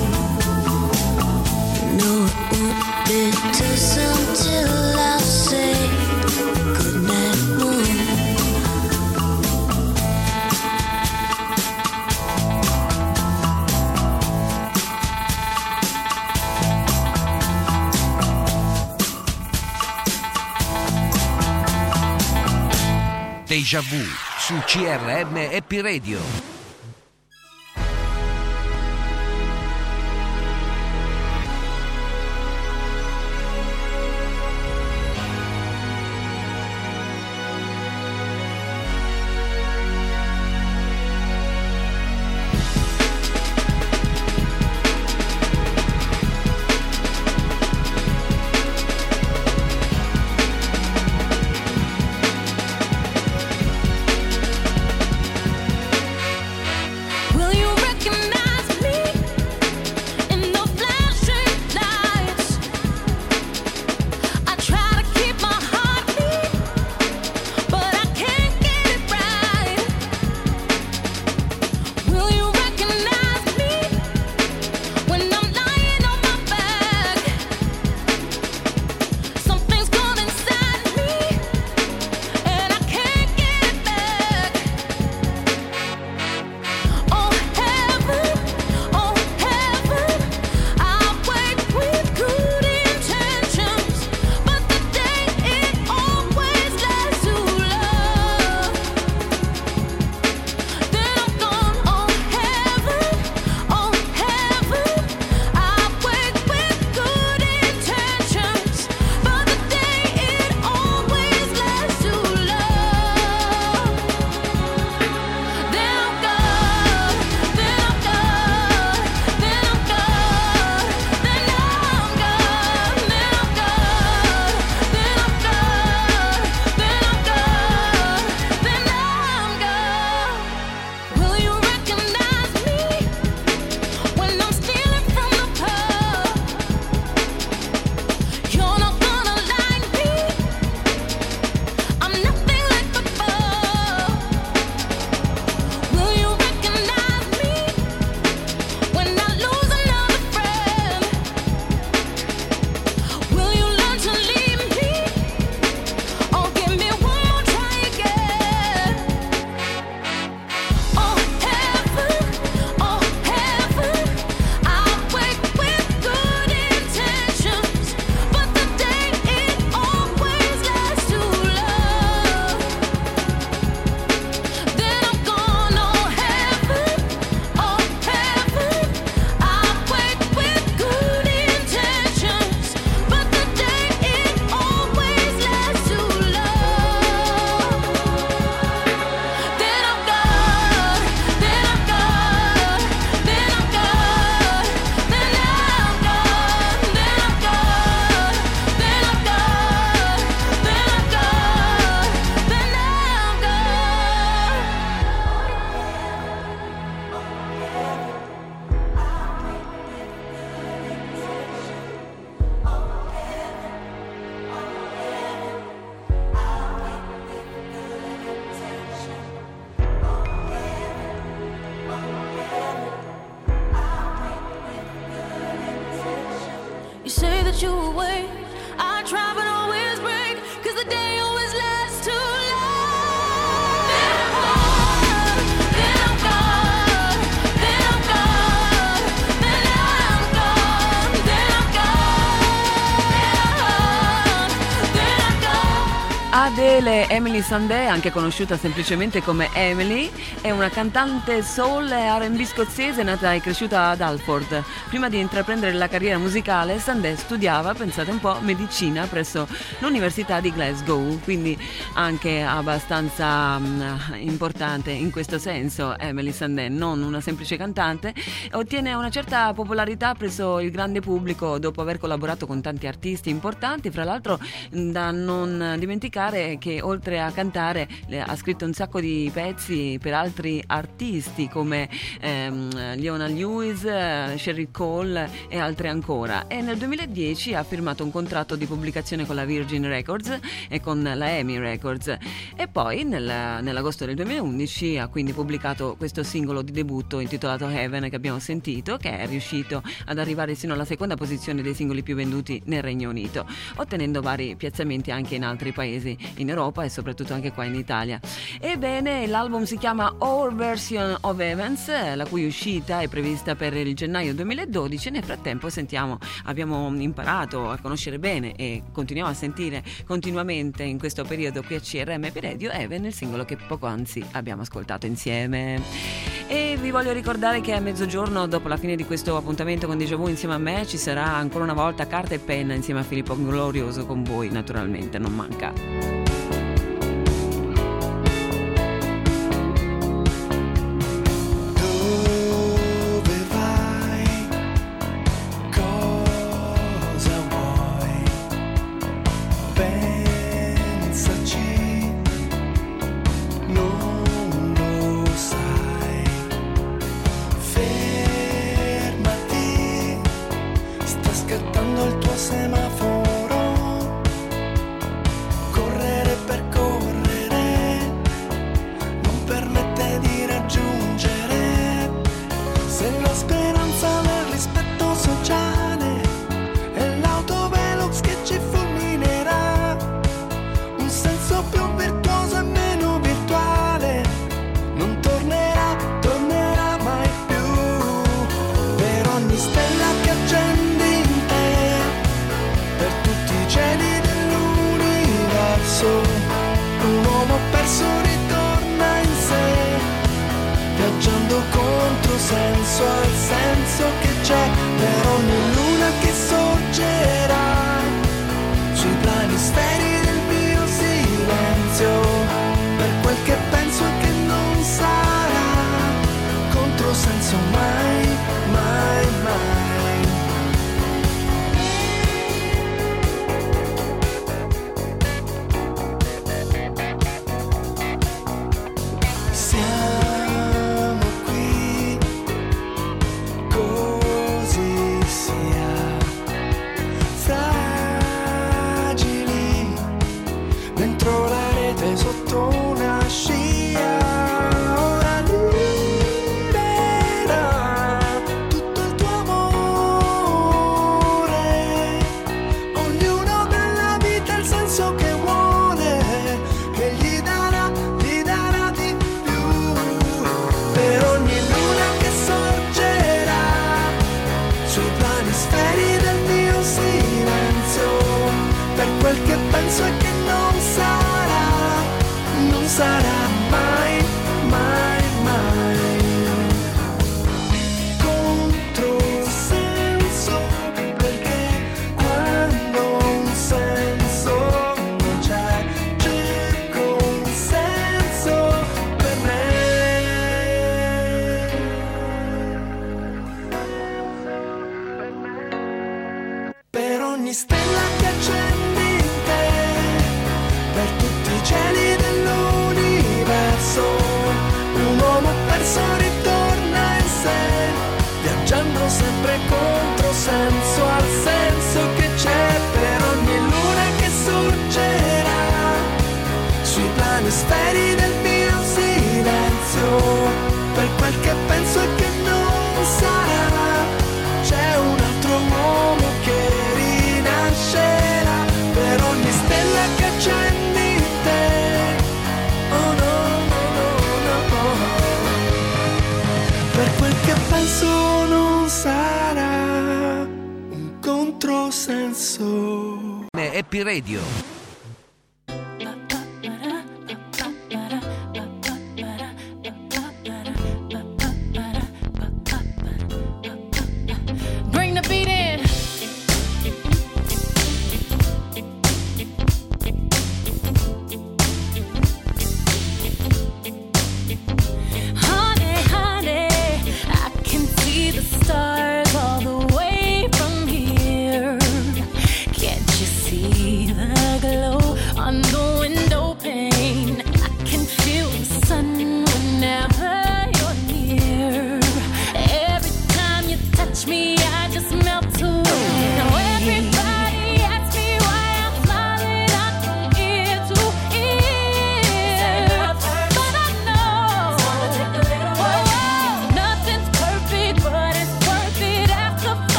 No, it won't be too soon till I say good night, moon. Deja Vu su C R M Happy Radio. Adele Emily Sandé, anche conosciuta semplicemente come Emily, è una cantante soul e R and B scozzese nata e cresciuta ad Alford. Prima di intraprendere la carriera musicale, Sandé studiava, pensate un po', medicina presso l'Università di Glasgow, quindi anche abbastanza um, importante in questo senso Emily Sandé, non una semplice cantante. Ottiene una certa popolarità presso il grande pubblico dopo aver collaborato con tanti artisti importanti, fra l'altro da non dimenticare che oltre a cantare ha scritto un sacco di pezzi per altri artisti come ehm, Leona Lewis, Sheryl Cole e altri ancora, e nel duemiladieci ha firmato un contratto di pubblicazione con la Virgin Records e con la EMI Records, e poi nel, nell'agosto del duemilaundici ha quindi pubblicato questo singolo di debutto intitolato Heaven, che abbiamo sentito, che è riuscito ad arrivare sino alla seconda posizione dei singoli più venduti nel Regno Unito, ottenendo vari piazzamenti anche in altri paesi in Europa e soprattutto anche qua in Italia. Ebbene, l'album si chiama Our Version of Events, la cui uscita è prevista per il gennaio duemiladodici. Nel frattempo sentiamo, abbiamo imparato a conoscere bene e continuiamo a sentire continuamente in questo periodo qui a C R M P Radio Heaven, il singolo che poc'anzi abbiamo ascoltato insieme. E vi voglio ricordare che a mezzogiorno, dopo la fine di questo appuntamento con Deja Vu insieme a me, ci sarà ancora una volta Carta e Penna insieme a Filippo Glorioso con voi, naturalmente, non manca. Dove vai? Cosa vuoi? Pensaci, non lo sai. Fermati, sta scattando il tuo semaforo. Correre per correre non permette di raggiungere. Se la speranza del rispetto sociale è l'autovelox che ci fulminerà, un senso più virtuoso e meno virtuale non tornerà, tornerà mai più. Per ogni stella che accendi in te, per tutti i cieli dell'universo, un uomo perso ritorna in sé, viaggiando contro senso al senso che c'è. Per ogni luna che sorgerà sui planisferi del mio silenzio, per quel che penso e che non sarà controsenso mai, mai, mai. Siamo qui, così sia, fragili, dentro la rete sotto una scia. Ora libera tutto il tuo amore, ognuno della vita il senso che vuole, che gli darà, gli darà di più. Per ogni luna che sorgerà sui planisferi del mio silenzio, per quel che penso e che non sarà, non sarà mai, mai, mai. Controsenso, perché quando un senso non c'è, cerco un senso per me. Per ogni stella che accendi in te, per tutti i cieli dell'universo, un uomo perso ritorna in sé, viaggiando sempre contro senso al senso che c'è. Per ogni luna che sorgerà sui planisferi del mio silenzio, per quel che penso e che non sarà, c'è un altro uomo che rinascerà. Per ogni stella che accendi in te, oh no, no, no, no, no. Per quel che penso non sarà un controsenso. Happy Radio.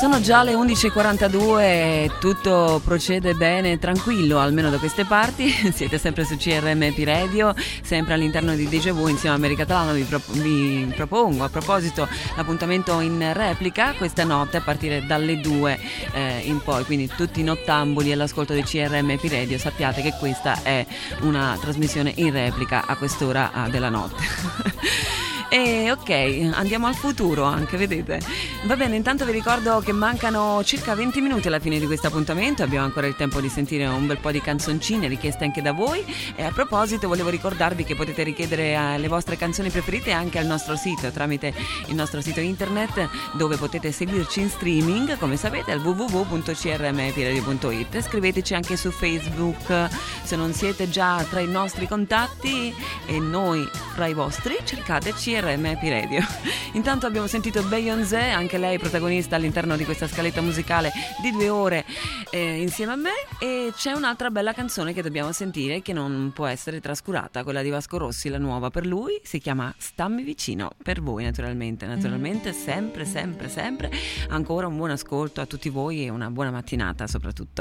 Sono già le undici e quarantadue, tutto procede bene, tranquillo, almeno da queste parti. Siete sempre su C R M P Radio, sempre all'interno di Deja Vu, insieme a America Talano. Vi, pro- vi propongo a proposito l'appuntamento in replica questa notte a partire dalle due eh, in poi, quindi tutti i nottambuli all'ascolto di C R M P Radio sappiate che questa è una trasmissione in replica a quest'ora ah, della notte. E ok, andiamo al futuro anche, vedete? Va bene, intanto vi ricordo che mancano circa venti minuti alla fine di questo appuntamento, abbiamo ancora il tempo di sentire un bel po' di canzoncine richieste anche da voi. E a proposito volevo ricordarvi che potete richiedere eh, le vostre canzoni preferite anche al nostro sito, tramite il nostro sito internet, dove potete seguirci in streaming, come sapete, al w w w punto c r m p radio punto i t. Scriveteci anche su Facebook se non siete già tra i nostri contatti, e noi fra i vostri cercate C R M P Radio. Intanto abbiamo sentito Beyoncé, anche lei protagonista all'interno di questa scaletta musicale di due ore eh, insieme a me, e c'è un'altra bella canzone che dobbiamo sentire che non può essere trascurata, quella di Vasco Rossi, la nuova per lui, si chiama Stammi vicino, per voi naturalmente, naturalmente sempre sempre sempre. Ancora un buon ascolto a tutti voi e una buona mattinata soprattutto.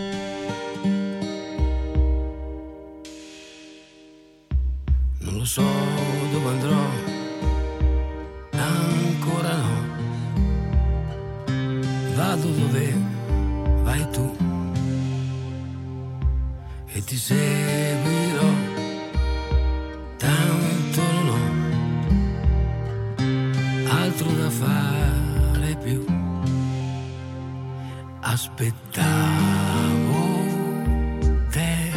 Non lo so dove andrò, ancora no. Vado dove vai tu e ti seguirò, tanto non ho altro da fare più. Aspettavo te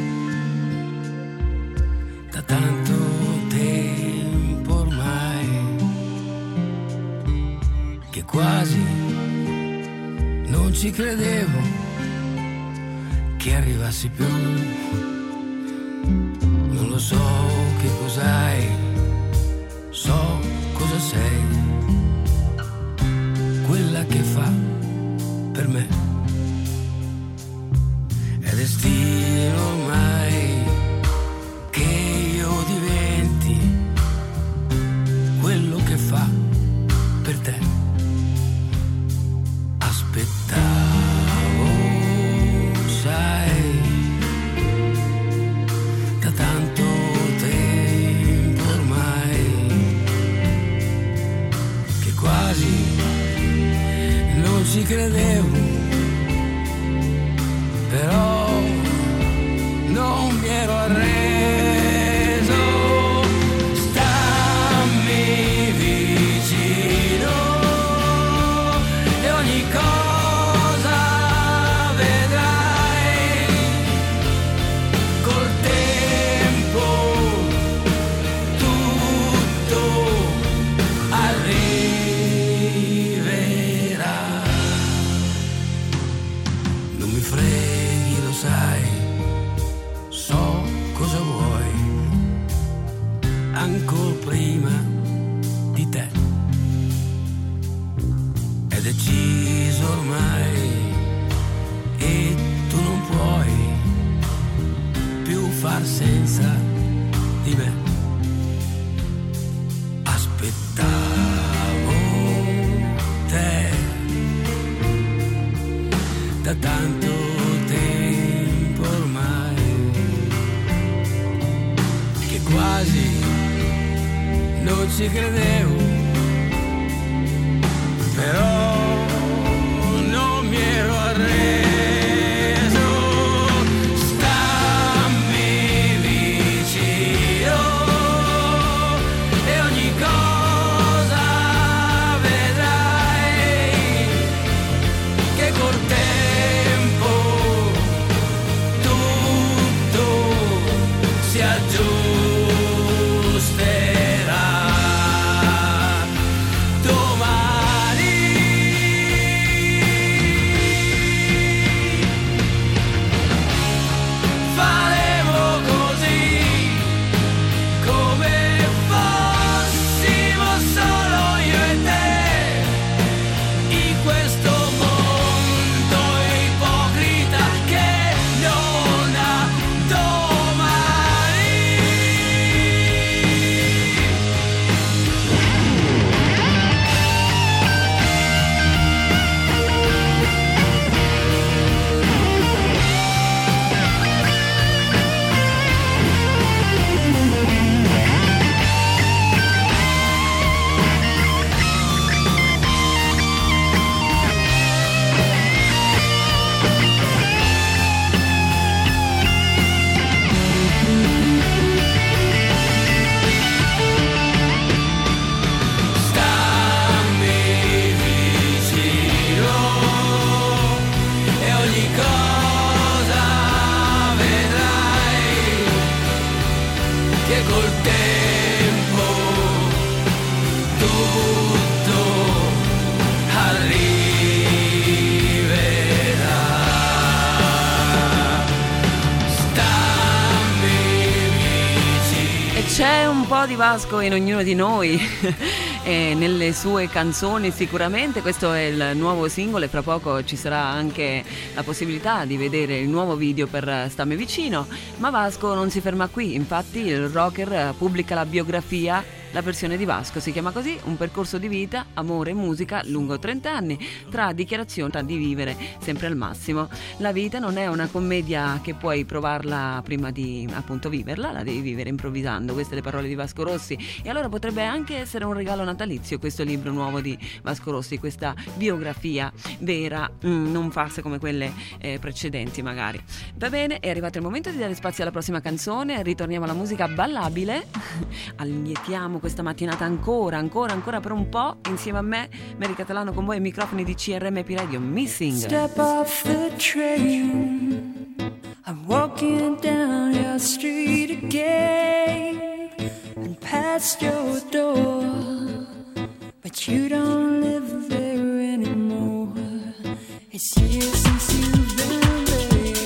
da tanto tempo ormai, che quasi non ci credevo che arrivassi più. Non lo so che cos'hai, so cosa sei, quella che fa per me. È destino ormai che io diventi quello che fa per te. Aspettavo, sai, da tanto tempo ormai, che quasi non ci credevo, però non mi ero arreso. Stammi vicino e ogni cosa vedrai, col tempo tutto arriverà. Non mi freghi, lo sai, so cosa vuoi, ancora prima di te. È deciso ormai e tu non puoi più far senza di me. Aspettavo te da tanto tempo ormai, che quasi non ci credevo, però non mi ero arreso. Stammi vicino e ogni cosa vedrai, che col tempo tutto si aggiusterà. Domani un po' di Vasco in ognuno di noi e nelle sue canzoni sicuramente. Questo è il nuovo singolo e fra poco ci sarà anche la possibilità di vedere il nuovo video per Stammi Vicino, ma Vasco non si ferma qui. Infatti il rocker pubblica la biografia, la versione di Vasco si chiama così: un percorso di vita, amore e musica lungo trenta anni, tra dichiarazioni di vivere sempre al massimo. La vita non è una commedia che puoi provarla prima di appunto viverla, la devi vivere improvvisando. Queste le parole di Vasco Rossi, e allora potrebbe anche essere un regalo natalizio questo libro nuovo di Vasco Rossi, questa biografia vera, mm, non farse come quelle eh, precedenti magari. Va bene, è arrivato il momento di dare spazio alla prossima canzone. Ritorniamo alla musica ballabile. Allietiamo questa mattinata ancora, ancora, ancora per un po' insieme a me, Mary Catalano, con voi ai microfoni di C R M P Radio. Missing. Step off the train, I'm walking down your street again and past your door, but you don't live there anymore. It's years since you've been there,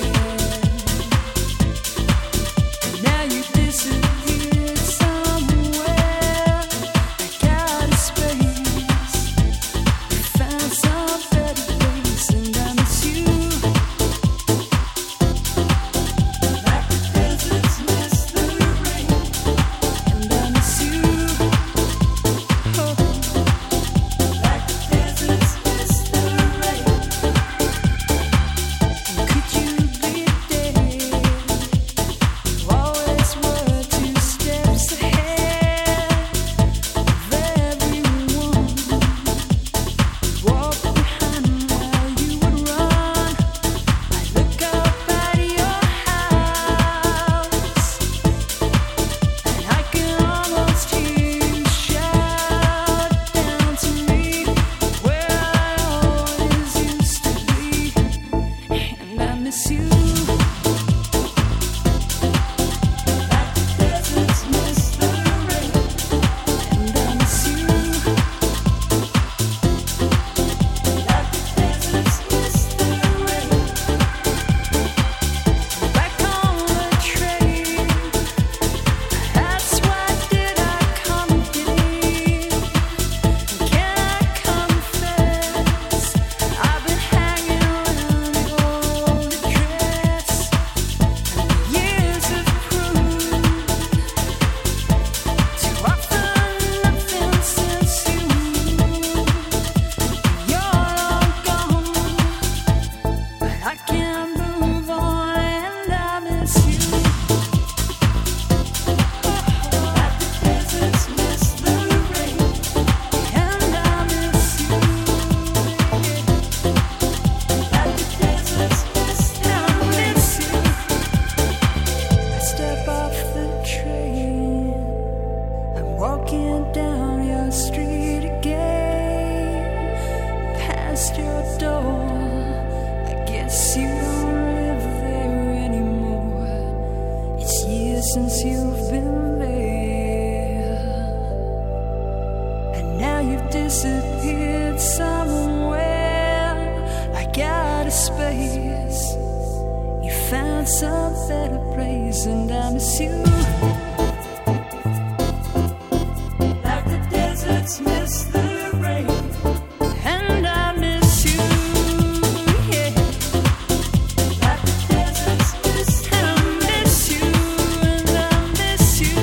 and now you disappeared somewhere. I got a space, you found some better place, and I miss you like the deserts miss the rain, and I miss you, oh, like the deserts miss the rain. And could you be there? You always were two steps ahead of everyone. Walk behind while you would run. I look up at your house, and I can almost hear you shout down to me where I always used to be, and I miss you like the deserts miss the rain, and I miss you like the deserts miss the rain. Back on the train, that's why did I come again? Can I confess, I've been hanging around your old address, and the years have proved too often nothing since you you're all gone, but I can't move on, and I miss you like the deserts miss the rain, and I miss you like the deserts miss the rain. I miss you. I step off the train, I'm walking down your street again, past your door. I guess you don't live there anymore. It's years since you've been there, and now you've disappeared somewhere. Like out of space, you found some better place, and I miss you like the deserts miss the rain, and I miss you, yeah, like the deserts miss, and I miss you, and I miss you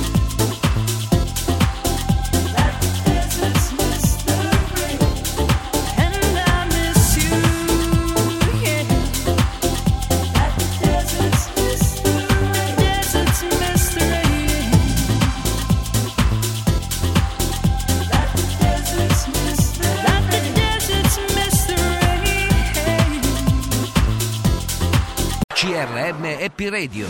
like the deserts miss the rain, and I miss you, yeah, like the deserts miss the rain, deserts miss the rain, like the deserts miss the rain, like the deserts miss the rain. C R M E P Radio.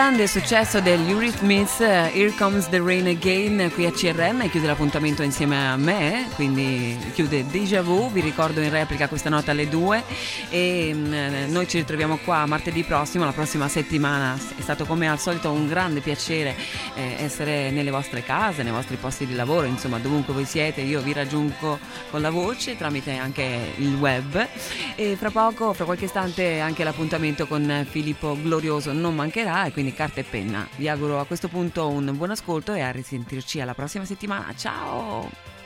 grande successo degli Eurythmics, Here Comes the Rain Again, qui a C R M, chiude l'appuntamento insieme a me, quindi chiude Deja Vu. Vi ricordo in replica questa notte alle due e mh, noi ci ritroviamo qua martedì prossimo, la prossima settimana. È stato come al solito un grande piacere eh, essere nelle vostre case, nei vostri posti di lavoro, insomma dovunque voi siete. Io vi raggiungo con la voce tramite anche il web e fra poco, fra qualche istante, anche l'appuntamento con Filippo Glorioso non mancherà, e quindi carta e penna. Vi auguro a questo punto un buon ascolto e a risentirci alla prossima settimana. Ciao!